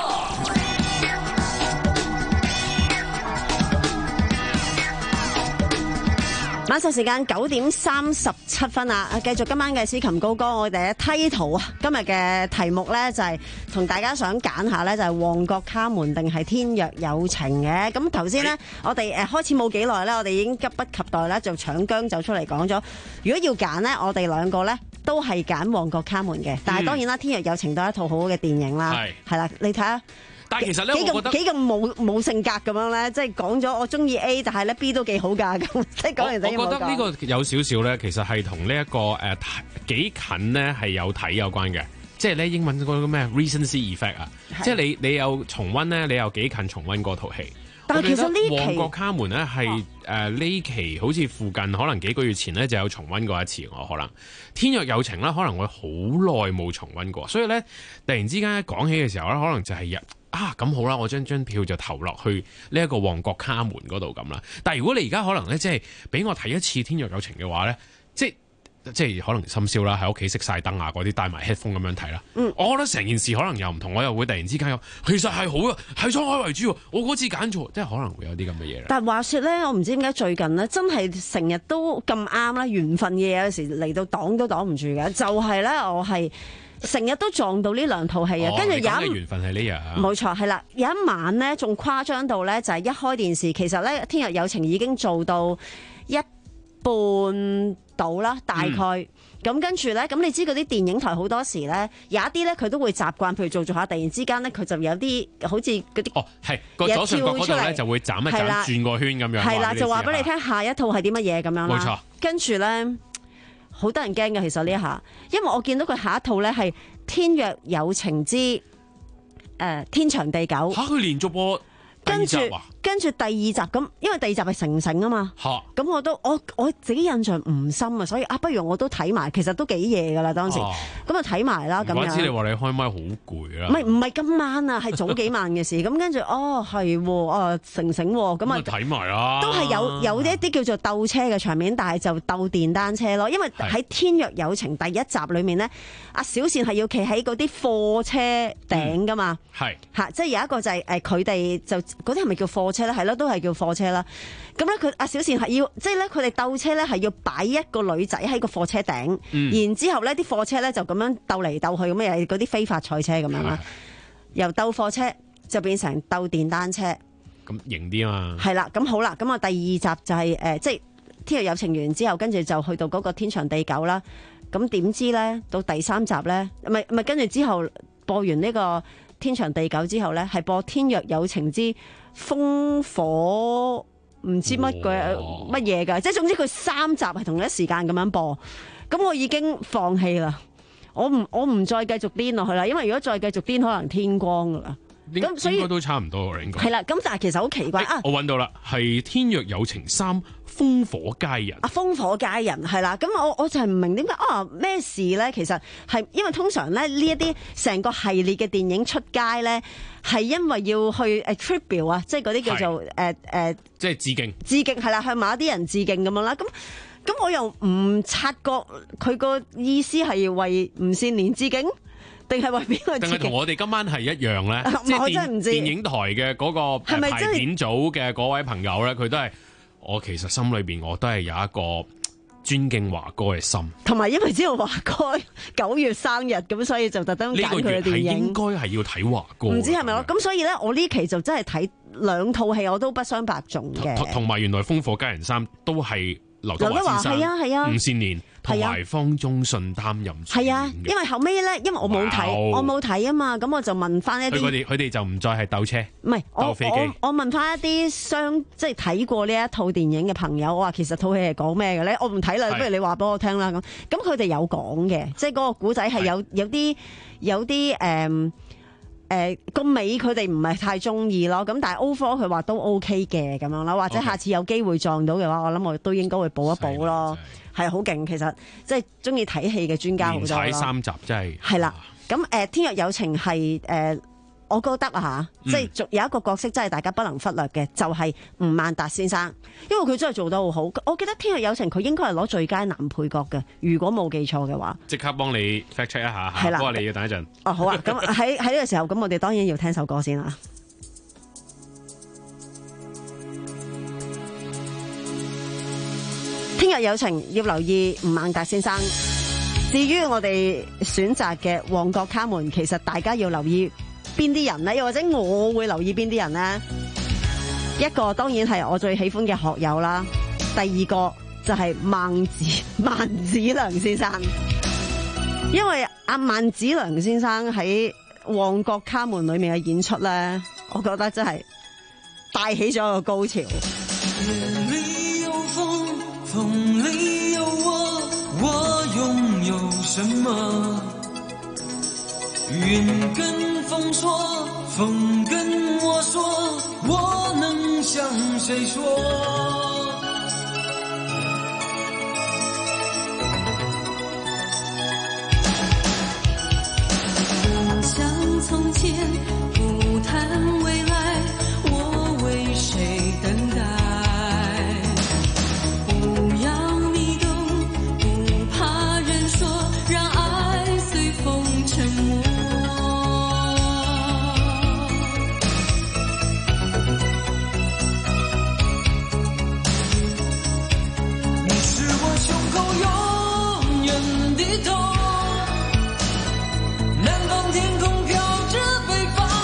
[SPEAKER 2] 晚上時間九點三十七分啦，繼續今晚嘅司琴高歌，我哋嘅梯圖啊，今日嘅題目咧就係同大家想揀下咧，就係旺角卡門定係天若有情嘅。咁頭先咧，我哋誒開始冇幾耐咧，我哋已經急不及待咧就搶姜就出嚟講咗。如果要揀咧，我哋兩個咧都係揀旺角卡門嘅，但係當然啦，天若有情都係一套好好嘅電影啦，係啦，你睇下。
[SPEAKER 4] 但係其實咧，
[SPEAKER 2] 幾
[SPEAKER 4] 我覺得
[SPEAKER 2] 幾咁冇冇性格咁樣咧，即係講咗我中意 A，但係咧 B 都幾好㗎咁，即係講完就
[SPEAKER 4] 我覺得呢個有少少咧，其實係同呢一個誒幾近咧係有睇有關嘅，即係咧英文嗰個咩 recency effect 啊，即係你你有重溫咧，你有幾近重溫嗰套戲。
[SPEAKER 2] 但係其實呢期
[SPEAKER 4] 旺角卡門咧係誒呢期好似附近可能幾個月前咧就有重溫過一次，我可能天若有情咧可能會好耐冇重溫過，所以咧突然之間講起嘅時候咧，可能就係日。啊，咁好啦，我將張票就投落去呢一個旺角卡門嗰度咁啦。但係如果你而家可能咧，即係俾我睇一次《天若有情》嘅話咧，即係即係可能深宵啦，喺屋企熄晒燈啊，嗰啲戴埋 headphone 咁樣睇啦。嗯，我覺得成件事可能又唔同，我又會突然之間有，其實係好啊，係滄海為珠，我嗰次揀錯，即係可能會有啲咁嘅嘢。
[SPEAKER 2] 但係話說咧，我唔知點解最近呢，真係成日都咁啱啦，緣分嘅嘢有時嚟到擋都擋唔住嘅，就係咧，我係。成日都撞到呢兩套戲啊，跟住、哦、有一
[SPEAKER 4] 緣分係呢樣，
[SPEAKER 2] 冇錯係啦。有一晚咧，仲誇張到咧，就係一開電視，其實咧《天若有情》已經做到一
[SPEAKER 1] 半到啦，大概。咁、
[SPEAKER 4] 嗯、
[SPEAKER 1] 跟住咧，咁你知嗰啲電影台好多時咧，有一啲咧佢都會習慣，譬如做做下，突然之間咧佢就有啲好似嗰啲
[SPEAKER 4] 哦，係個左上角嗰度咧就會斬一斬轉個圈咁樣。
[SPEAKER 1] 係啦，就話俾你聽下一套係啲乜嘢咁樣啦。
[SPEAKER 4] 冇錯。
[SPEAKER 1] 跟住咧，好得人驚嘅，其實呢一下，因為我見到佢下一套咧係《天若有情之》誒、呃、天長地久。
[SPEAKER 4] 嚇！佢連續播第二集啊？
[SPEAKER 1] 跟住第二集咁，因為第二集係成成啊嘛，咁我都我我自己印象唔深啊，所以啊，不如我都睇埋，其實都幾夜噶啦當時，咁啊睇埋啦咁樣。
[SPEAKER 4] 唔怪之你話你開麥好攰啦。
[SPEAKER 1] 唔係唔係今晚啊，係早幾晚嘅事。咁跟住哦係喎，啊成成喎，咁啊
[SPEAKER 4] 睇埋啦。
[SPEAKER 1] 都係有有一啲叫做鬥車嘅場面，但係就鬥電單車咯。因為喺《天若有情》第一集裏面咧，阿小倩係要企喺嗰啲貨車頂噶嘛，
[SPEAKER 4] 係
[SPEAKER 1] 嚇，即係有一個就係誒佢哋就嗰啲係咪叫貨車咧？係咯，都係叫貨車啦。咁咧，佢阿小倩係要，即係咧，佢哋鬥車咧係要擺一個女仔喺個貨車頂，嗯、然之後咧啲貨車咧就咁樣鬥嚟鬥去，咁又係嗰啲非法賽車咁樣啦。由鬥貨車就變成鬥電單車，
[SPEAKER 4] 咁型啲啊嘛。係
[SPEAKER 1] 啦，咁好啦，咁啊第二集就係、是、誒、呃，即係天若有情完之後，跟住就去到嗰個天長地久啦。咁點知咧到第三集咧，唔係唔係跟住之後播完呢個天長地久之後咧，係播天若有情之風火唔知乜鬼乜嘢㗎，即係總之佢三集係同一時間咁樣播，咁我已經放棄啦，我唔我唔再繼續癲落去啦，因為如果再繼續癲，可能天光㗎啦。咁所以
[SPEAKER 4] 應該都差唔多啦，應該
[SPEAKER 1] 係啦。咁但係其實好奇怪、欸、啊！
[SPEAKER 4] 我揾到啦，係《天若有情三》烽火佳人
[SPEAKER 1] 啊！烽火佳人係啦。咁我我就係唔明點解啊咩事咧？其實係因為通常咧呢一啲成個系列嘅電影出街咧，係因為要去誒 tribute 啊，即係嗰啲叫做誒誒，呃呃、
[SPEAKER 4] 即係致敬。
[SPEAKER 1] 致敬係啦，向某一啲人致敬咁樣啦。咁咁我又唔察覺佢個意思係為吳倩蓮致敬。定係為邊個？定係
[SPEAKER 4] 同我哋今晚係一樣咧？
[SPEAKER 1] 即係電, 電影
[SPEAKER 4] 台嘅嗰個排片組嘅嗰位朋友咧，佢都係我其實心裏邊我都係有一個尊敬華哥嘅心。
[SPEAKER 1] 同埋因為知道華哥九月生日，咁所以就特登揀佢嘅電影。
[SPEAKER 4] 應該係要睇華哥。
[SPEAKER 1] 唔知係咪咯？咁所以咧，我呢期就真係睇兩套戲，我都不相伯仲嘅。
[SPEAKER 4] 同埋原來《烽火佳人三》都係劉德華先生、
[SPEAKER 1] 係啊係啊、
[SPEAKER 4] 吳倩蓮同埋方中信擔任主演嘅。
[SPEAKER 1] 係啊，因為後尾咧，因為我冇睇，我冇睇啊嘛，咁我就問翻一啲。
[SPEAKER 4] 佢哋佢哋就唔再係鬥車，
[SPEAKER 1] 唔係鬥飛機。我我問翻一啲相即係睇過呢一套電影嘅朋友，我話其實套戲係講咩嘅咧？我唔睇啦，不如你話俾我聽啦咁。咁佢哋有講嘅，即係嗰個古仔係有有啲有啲誒誒個尾佢哋唔係太中意咯。咁但係 overall 佢話都 OK 嘅咁樣啦，或者下次有機會撞到嘅話，我諗我都應該會補一補咯。係好勁，其實即係中意睇戲嘅專家好多咯。
[SPEAKER 4] 睇三集真係
[SPEAKER 1] 係啦。咁誒、呃，天若有情係誒、呃，我覺得啊嚇，即係有一個角色真係大家不能忽略嘅，就係、是、吳孟達先生，因為佢真係做得好好。我記得天若有情佢應該係攞最佳男配角嘅，如果冇記錯嘅話。
[SPEAKER 4] 即刻幫你 fact check 一下，
[SPEAKER 1] 係啦，
[SPEAKER 4] 不過你要等一陣。
[SPEAKER 1] 哦，好啊，咁喺喺呢個時候，咁我哋當然要聽首歌先啦。天若有情要留意吳孟達先生。至於我哋選擇嘅旺角卡門，其實大家要留意邊啲人呢？又或者我會留意邊啲人呢？一個當然係我最喜歡嘅學友啦，第二個就係孟子萬梓良先生，因為阿萬梓良先生喺旺角卡門裏面嘅演出咧，我覺得真係帶起咗一個高潮。
[SPEAKER 16] 風裡有我，我擁有什麼？雲跟風說，風跟我說，我能向誰說？
[SPEAKER 19] 不想從前，不談未來，我為誰等待？
[SPEAKER 16] 南方天空飄着北方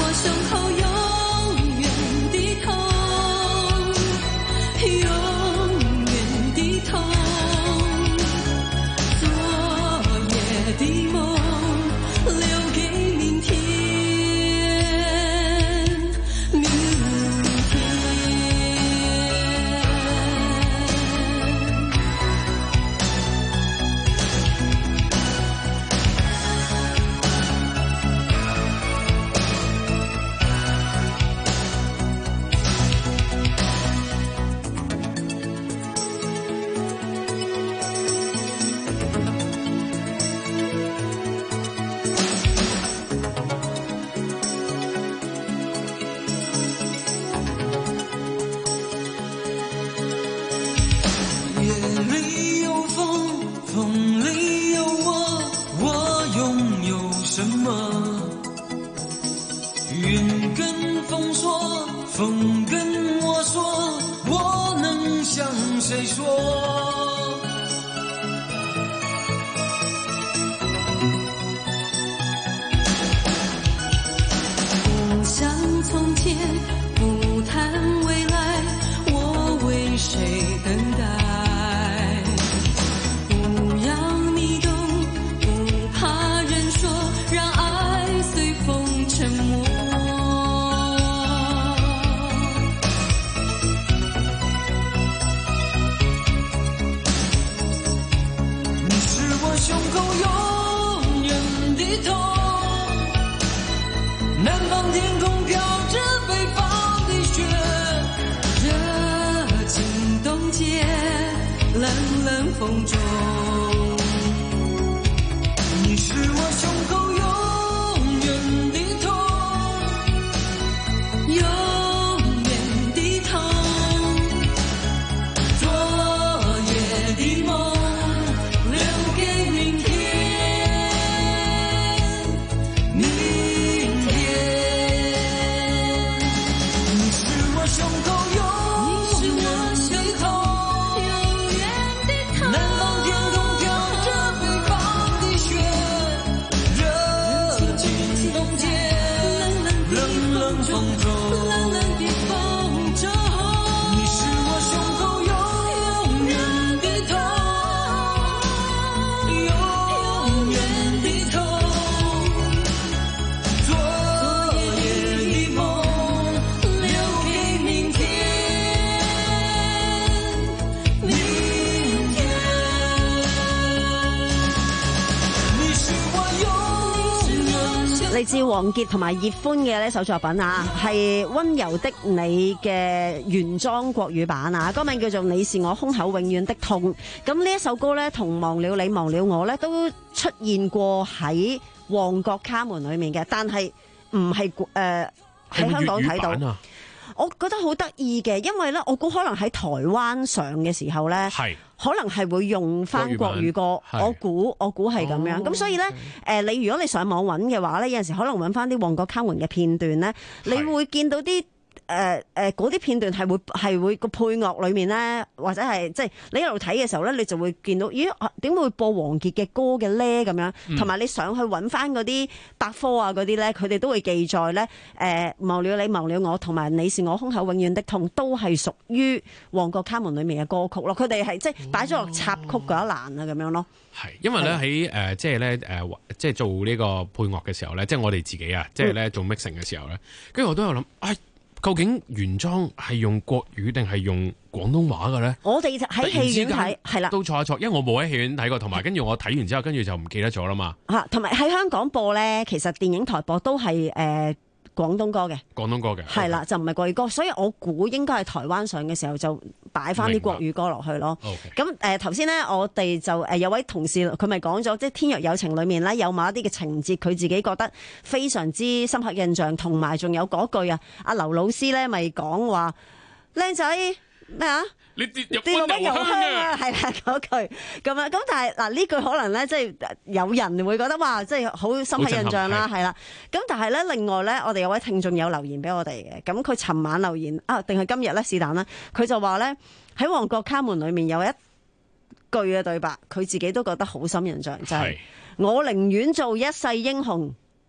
[SPEAKER 1] 嚟自王傑同埋葉歡嘅呢首作品啊，係溫柔的你嘅原裝國語版啊，歌名叫做《你是我胸口永遠的痛》。咁呢一首歌咧，同忘了你忘了我咧，都出現過喺旺角卡門裏面嘅，但係唔係誒喺香港睇到。啊、我覺得好得意嘅，因為咧，我估可能喺台灣上嘅時候咧。可能係會用翻國語歌，我估我估係咁樣。咁、哦、所以咧，誒、呃，你如果你上網揾嘅話咧，有陣時可能揾翻啲旺角卡門嘅片段咧，你會見到啲誒誒嗰啲片段係會係會個配樂裏面咧，或者係即係你一路睇嘅時候咧，你就會見到，咦？點會播王傑嘅歌嘅咧？咁樣，同埋、嗯、你上去揾翻嗰啲百科啊嗰啲咧，佢哋都會記載咧，誒、呃，忘了你忘了我，同埋你是我胸口永遠的痛，都係屬於旺角卡門裏面嘅歌曲咯。佢哋係即係擺咗落插曲嗰一欄啊，咁樣咯。
[SPEAKER 4] 係，因為咧喺誒即係咧誒即係做呢個配樂嘅時候咧，即係我哋自己啊，即係咧做 mixing 嘅時候咧，跟住我都有諗，哎。究竟原裝係用國語定係用廣東話嘅咧？我哋喺戲院睇係啦，都錯一錯，因為我冇喺戲院睇過，同埋跟住我睇完之後，跟住就唔記得咗啦嘛。嚇，同埋喺香港播咧，其實電影台播都係誒。呃廣東歌嘅，廣東歌嘅係啦，就唔係國語歌，所以我估應該係台灣上嘅時候就擺翻啲國語歌落去咯。咁誒頭先咧，我哋就誒有位同事佢咪講咗，即係《天若有情》裏面咧有某一啲嘅情節，佢自己覺得非常之深刻印象，同埋仲有嗰句啊，阿劉老師咧咪講話靚仔咩啊？你跌入溫柔鄉啊，係啦嗰句咁啊，咁但係嗱呢句可能咧，即係有人會覺得哇，即係好深刻印象啦，係啦。咁但係咧，另外咧，我哋有位聽眾有留言俾我哋嘅，咁佢尋晚留言啊，定係今日咧是但啦，佢就話咧喺旺角卡門裏面有一句嘅對白，佢自己都覺得好深印象，就係、是、我寧願做一世英雄，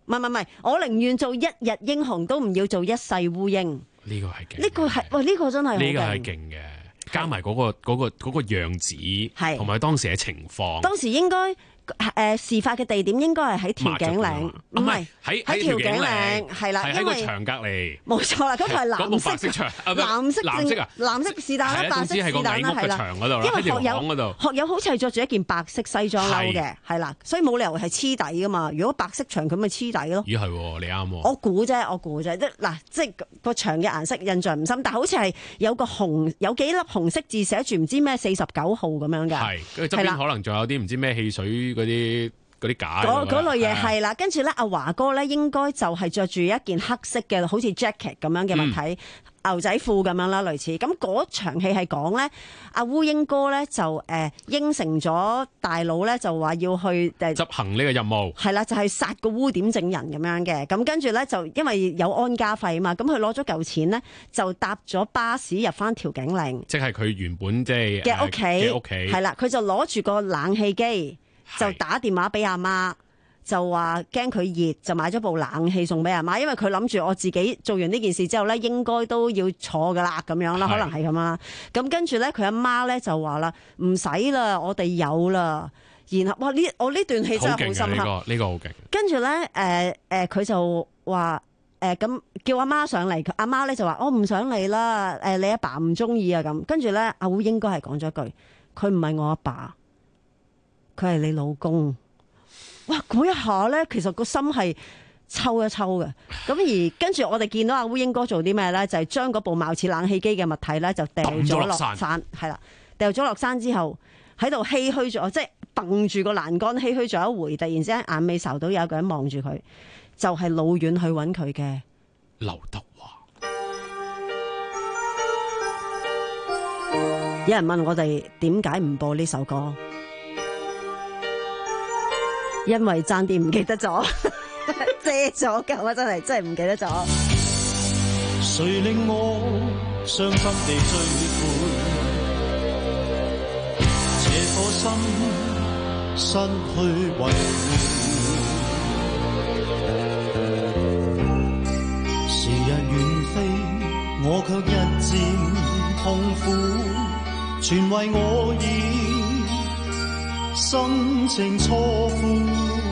[SPEAKER 1] 唔係唔係，我寧願做一日英雄，都唔要做一世烏蠅。
[SPEAKER 4] 呢個係勁，
[SPEAKER 1] 呢個係喂，呢個真係好勁，
[SPEAKER 4] 呢個係勁嘅，加埋嗰個嗰個嗰個樣子，
[SPEAKER 1] 係
[SPEAKER 4] 同埋當時嘅情況。
[SPEAKER 1] 當時應該誒事發嘅地點應該係喺調景嶺，唔係
[SPEAKER 4] 喺
[SPEAKER 1] 喺調景嶺，係啦，
[SPEAKER 4] 喺個牆隔離。
[SPEAKER 1] 冇錯啦，嗰個係藍色
[SPEAKER 4] 白色牆，
[SPEAKER 1] 藍色
[SPEAKER 4] 藍色啊，
[SPEAKER 1] 藍色是但啦，白色是但啦，係啦。因為學友學友好似係着住一件白色西裝褸嘅，係啦，所以冇理由係黐底噶嘛。如果白色牆，佢咪黐底咯。
[SPEAKER 4] 咦係喎，你啱喎。
[SPEAKER 1] 我估啫，我估啫，即嗱，即係個牆嘅顏色印象唔深，但係好似係有個紅有幾粒紅色字寫住唔知咩四十九號咁樣嘅。
[SPEAKER 4] 係，跟住側邊可能仲有啲唔知咩汽水嗰啲。嗰啲架
[SPEAKER 1] 嗰嗰類嘢係啦，跟住咧阿華哥咧應該就係着住一件黑色嘅好似 jacket 咁樣嘅物體、嗯、牛仔褲咁樣啦，類似咁嗰場戲係講咧阿烏蠅哥咧就誒、呃、應承咗大佬咧就話要去誒
[SPEAKER 4] 執行呢個任務
[SPEAKER 1] 係啦，就係、是、殺個污點證人咁樣嘅，咁跟住咧就因為有安家費啊嘛，咁佢攞咗嚿錢咧就搭咗巴士入翻調景嶺，
[SPEAKER 4] 即係佢原本即係
[SPEAKER 1] 嘅屋企
[SPEAKER 4] 嘅屋企
[SPEAKER 1] 係啦，佢就攞住個冷氣機。就打電話俾阿媽，就話驚佢熱，就買咗部冷氣送俾阿媽，因為佢諗住我自己做完呢件事之後咧，應該都要坐噶啦，咁樣啦，可能係咁啦。咁跟住咧，佢阿媽咧就話啦，唔使啦，我哋有啦。然後哇，呢我呢段戲真係好深刻，
[SPEAKER 4] 呢、這個呢個好勁。
[SPEAKER 1] 跟住咧，誒、呃、誒，佢、呃、就話誒咁叫阿媽上嚟，阿媽咧就話我唔想嚟啦，誒、呃、你阿爸唔中意啊咁。跟住咧，阿烏應該係講咗一句，佢唔係我阿爸。佢係你老公，哇！嗰一下咧，其實個心係抽一抽嘅。咁而跟住我哋見到阿烏蠅哥做啲咩咧，就係將嗰部貌似冷氣機嘅物體咧，就掉咗落山，係啦，掉咗落山之後喺度唏噓咗，即係掟住個欄杆唏噓咗一回，突然之間眼尾睄到有一個人望住佢，就係、是、老遠去揾佢嘅
[SPEAKER 4] 劉德華。
[SPEAKER 1] 有人問我哋點解唔播呢首歌？因為爭啲唔記得咗，借咗㗎，我真係真係唔記得咗。
[SPEAKER 16] 誰令我傷心地追悔？這顆心失去維護。時日遠飛，我卻日漸痛苦，全為我已心情錯付，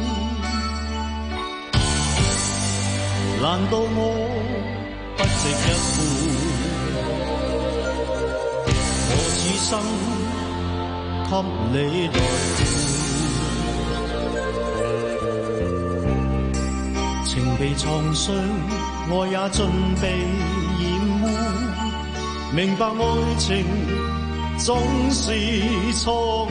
[SPEAKER 16] 難道我不值一顧？我此生給你來負，情被創傷，愛也盡被掩污，明白愛情總是錯誤。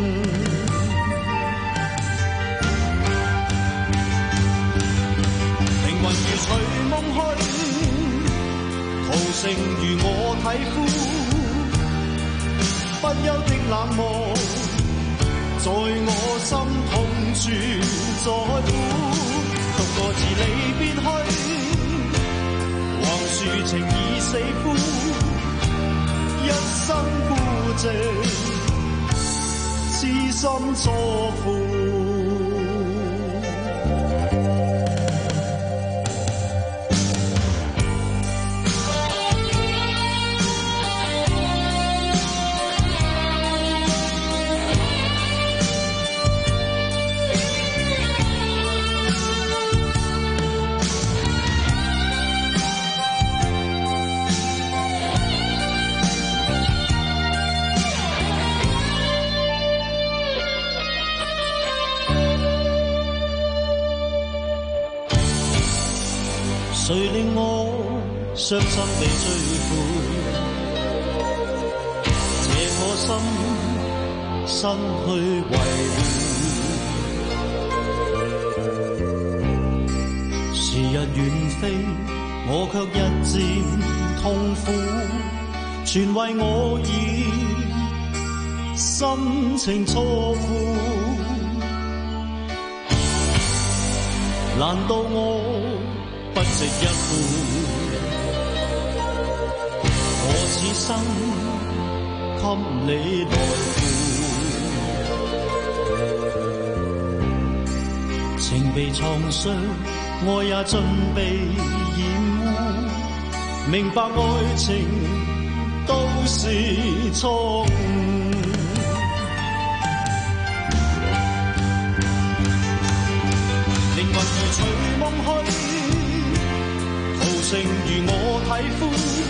[SPEAKER 16] 如隨夢去，屠城如我體膚，不休的冷漠，在我心痛處在乎。獨個自離別去，橫豎情已四枯，一生孤寂，痴心作負。誰令我傷心地追悔？這顆心失去維護。時日遠飛，我卻日漸痛苦，全為我已心情錯付。難道我不值一顧？我此生給你來負，情情被創傷，愛也盡被染污。明白愛情都是錯誤。靈魂如隨夢去，途程如我體膚，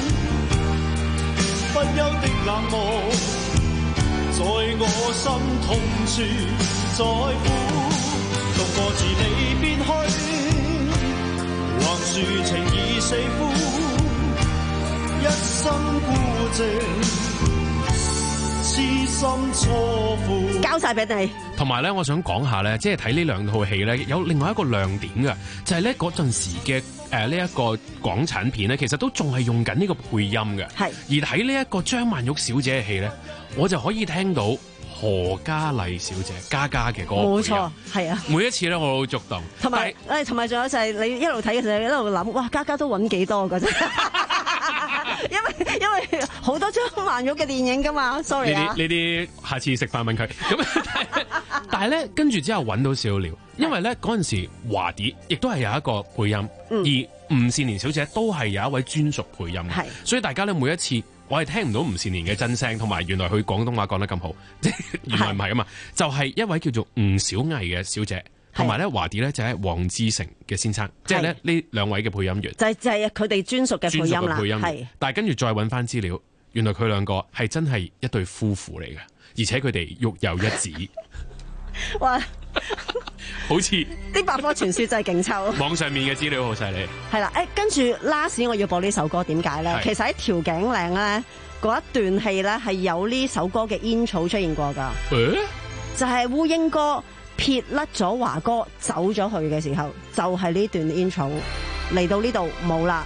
[SPEAKER 16] 不休的冷漠，在我心痛處在乎。獨個自你邊去，橫豎情已死灰，一生孤寂，痴心錯付。
[SPEAKER 1] 交晒俾你。
[SPEAKER 4] 同埋咧，我想講下咧，即係睇呢兩套戲咧，有另外一個亮點嘅，就係咧嗰陣時嘅誒呢一個港產片咧，其實都仲係用緊呢個配音嘅。係。而睇呢一個張曼玉小姐嘅戲咧，我就可以聽到何嘉麗小姐嘉嘉嘅歌。冇錯，係啊。每一次咧，我都好觸動。同埋誒，同埋仲有就係你一路睇嘅時候，一路諗，哇，嘉嘉都揾幾多㗎啫。因為因為好多張曼玉嘅電影噶嘛 ，sorry 啊。呢啲呢啲，下次食飯問佢。咁但係咧，跟住之後揾到少少料，因為咧嗰陣時華蝶亦都係有一個配音，嗯、而吳倩蓮小姐都係有一位專屬配音，係，所以大家咧每一次我係聽唔到吳倩蓮嘅真聲，同埋原來佢廣東話講得咁好，即係原來唔係啊嘛，就係、是、一位叫做吳小藝嘅小姐。同埋咧，華蝶咧就係黃志成嘅先生，即係咧呢兩位嘅配音員，就係就係佢哋專屬嘅配音啦。係，但係跟住再揾翻資料，原來佢兩個係真係一對夫婦嚟嘅，而且佢哋育有一子。哇！好似啲百科全書真係勁抽。網上面嘅資料好犀利。係啦，誒跟住 last 我要播呢首歌，點解咧？其實喺調景嶺咧嗰一段戲咧係有呢首歌嘅煙草出現過㗎。誒、欸，就係烏蠅哥撇甩咗華哥走咗去嘅時候，就係、是、呢段 intro 嚟到呢度冇啦。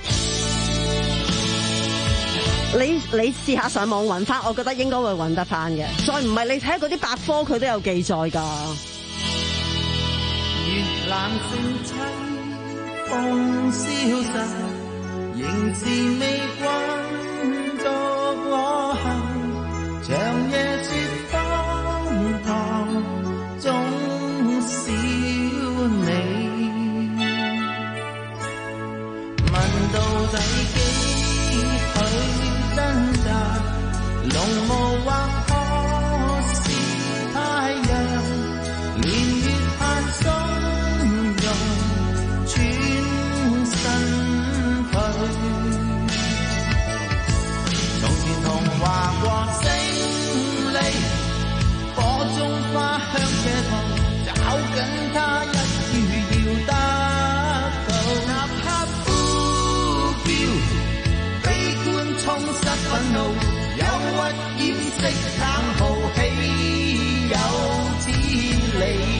[SPEAKER 4] 你你試下上網揾翻，我覺得應該會揾得翻嘅。再唔係你睇下嗰啲百科，佢都有記載㗎。
[SPEAKER 16] 月冷星凄，風消逝，仍是未慣獨我行，長夜雪荒唐，終少你。問到底幾許掙扎，濃霧或可是太陽，年月盼鬆容，轉身去。從前童話過勝利，火中花香這痛，找緊它一於要得到。哪怕呼叫，悲觀充塞憤怒，憂鬱掩飾冷酷，豈有天理？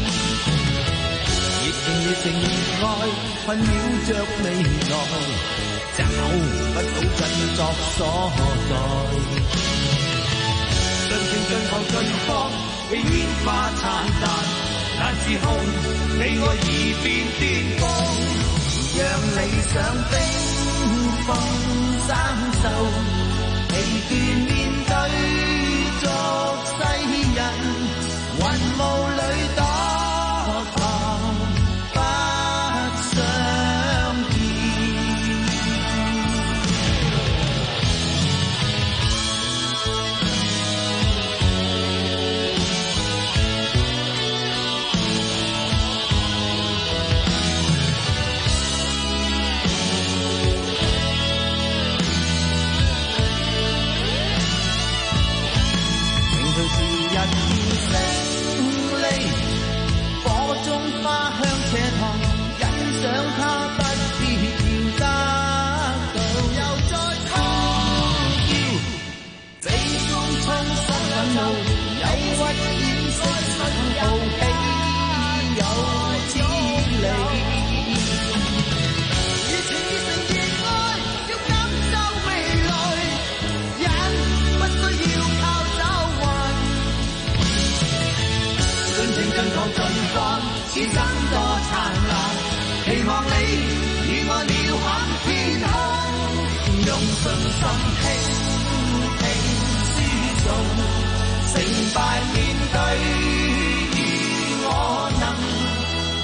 [SPEAKER 16] 熱情熱情熱愛，困擾着未來，找不到振作所在。盡情盡頭盡放，被煙花燦爛，難自控，你我已變顛覆，讓理想冰封生鏽，疲倦面對俗世人，雲霧裏躲藏，不相見。此生多燦爛，期望你與我鳥瞰天空，用盡心傾聽輸送，成敗面對，如我能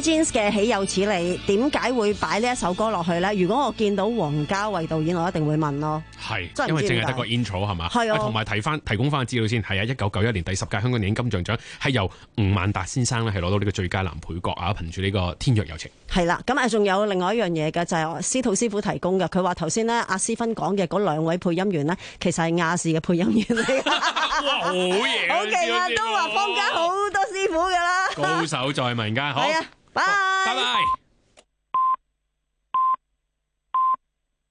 [SPEAKER 1] Jeans 嘅豈有此理，點解會擺呢一首歌落去咧？如果我見到王家衛導演，我一定會問咯。
[SPEAKER 4] 係，
[SPEAKER 1] 真係
[SPEAKER 4] 因為
[SPEAKER 1] 唔知點解
[SPEAKER 4] 淨係得個 intro 係嘛？
[SPEAKER 1] 係啊
[SPEAKER 4] 同埋提翻提供翻資料先，係啊，一九九一年第十屆香港電影金像獎係由吳萬達先生咧係攞到呢個最佳男配角啊，憑住呢個《天若有情》。
[SPEAKER 1] 係啦，咁啊仲有另外一樣嘢嘅就係、是、司徒師傅提供嘅，佢話頭先咧阿思芬講嘅嗰兩位配音員呢，其實係亞視嘅配音員嚟㗎。
[SPEAKER 4] 哇，好嘢！
[SPEAKER 1] 好勁啊！都話坊間好多師傅㗎啦。
[SPEAKER 4] 高手在民間，好，
[SPEAKER 1] 係啊，拜
[SPEAKER 4] 拜拜。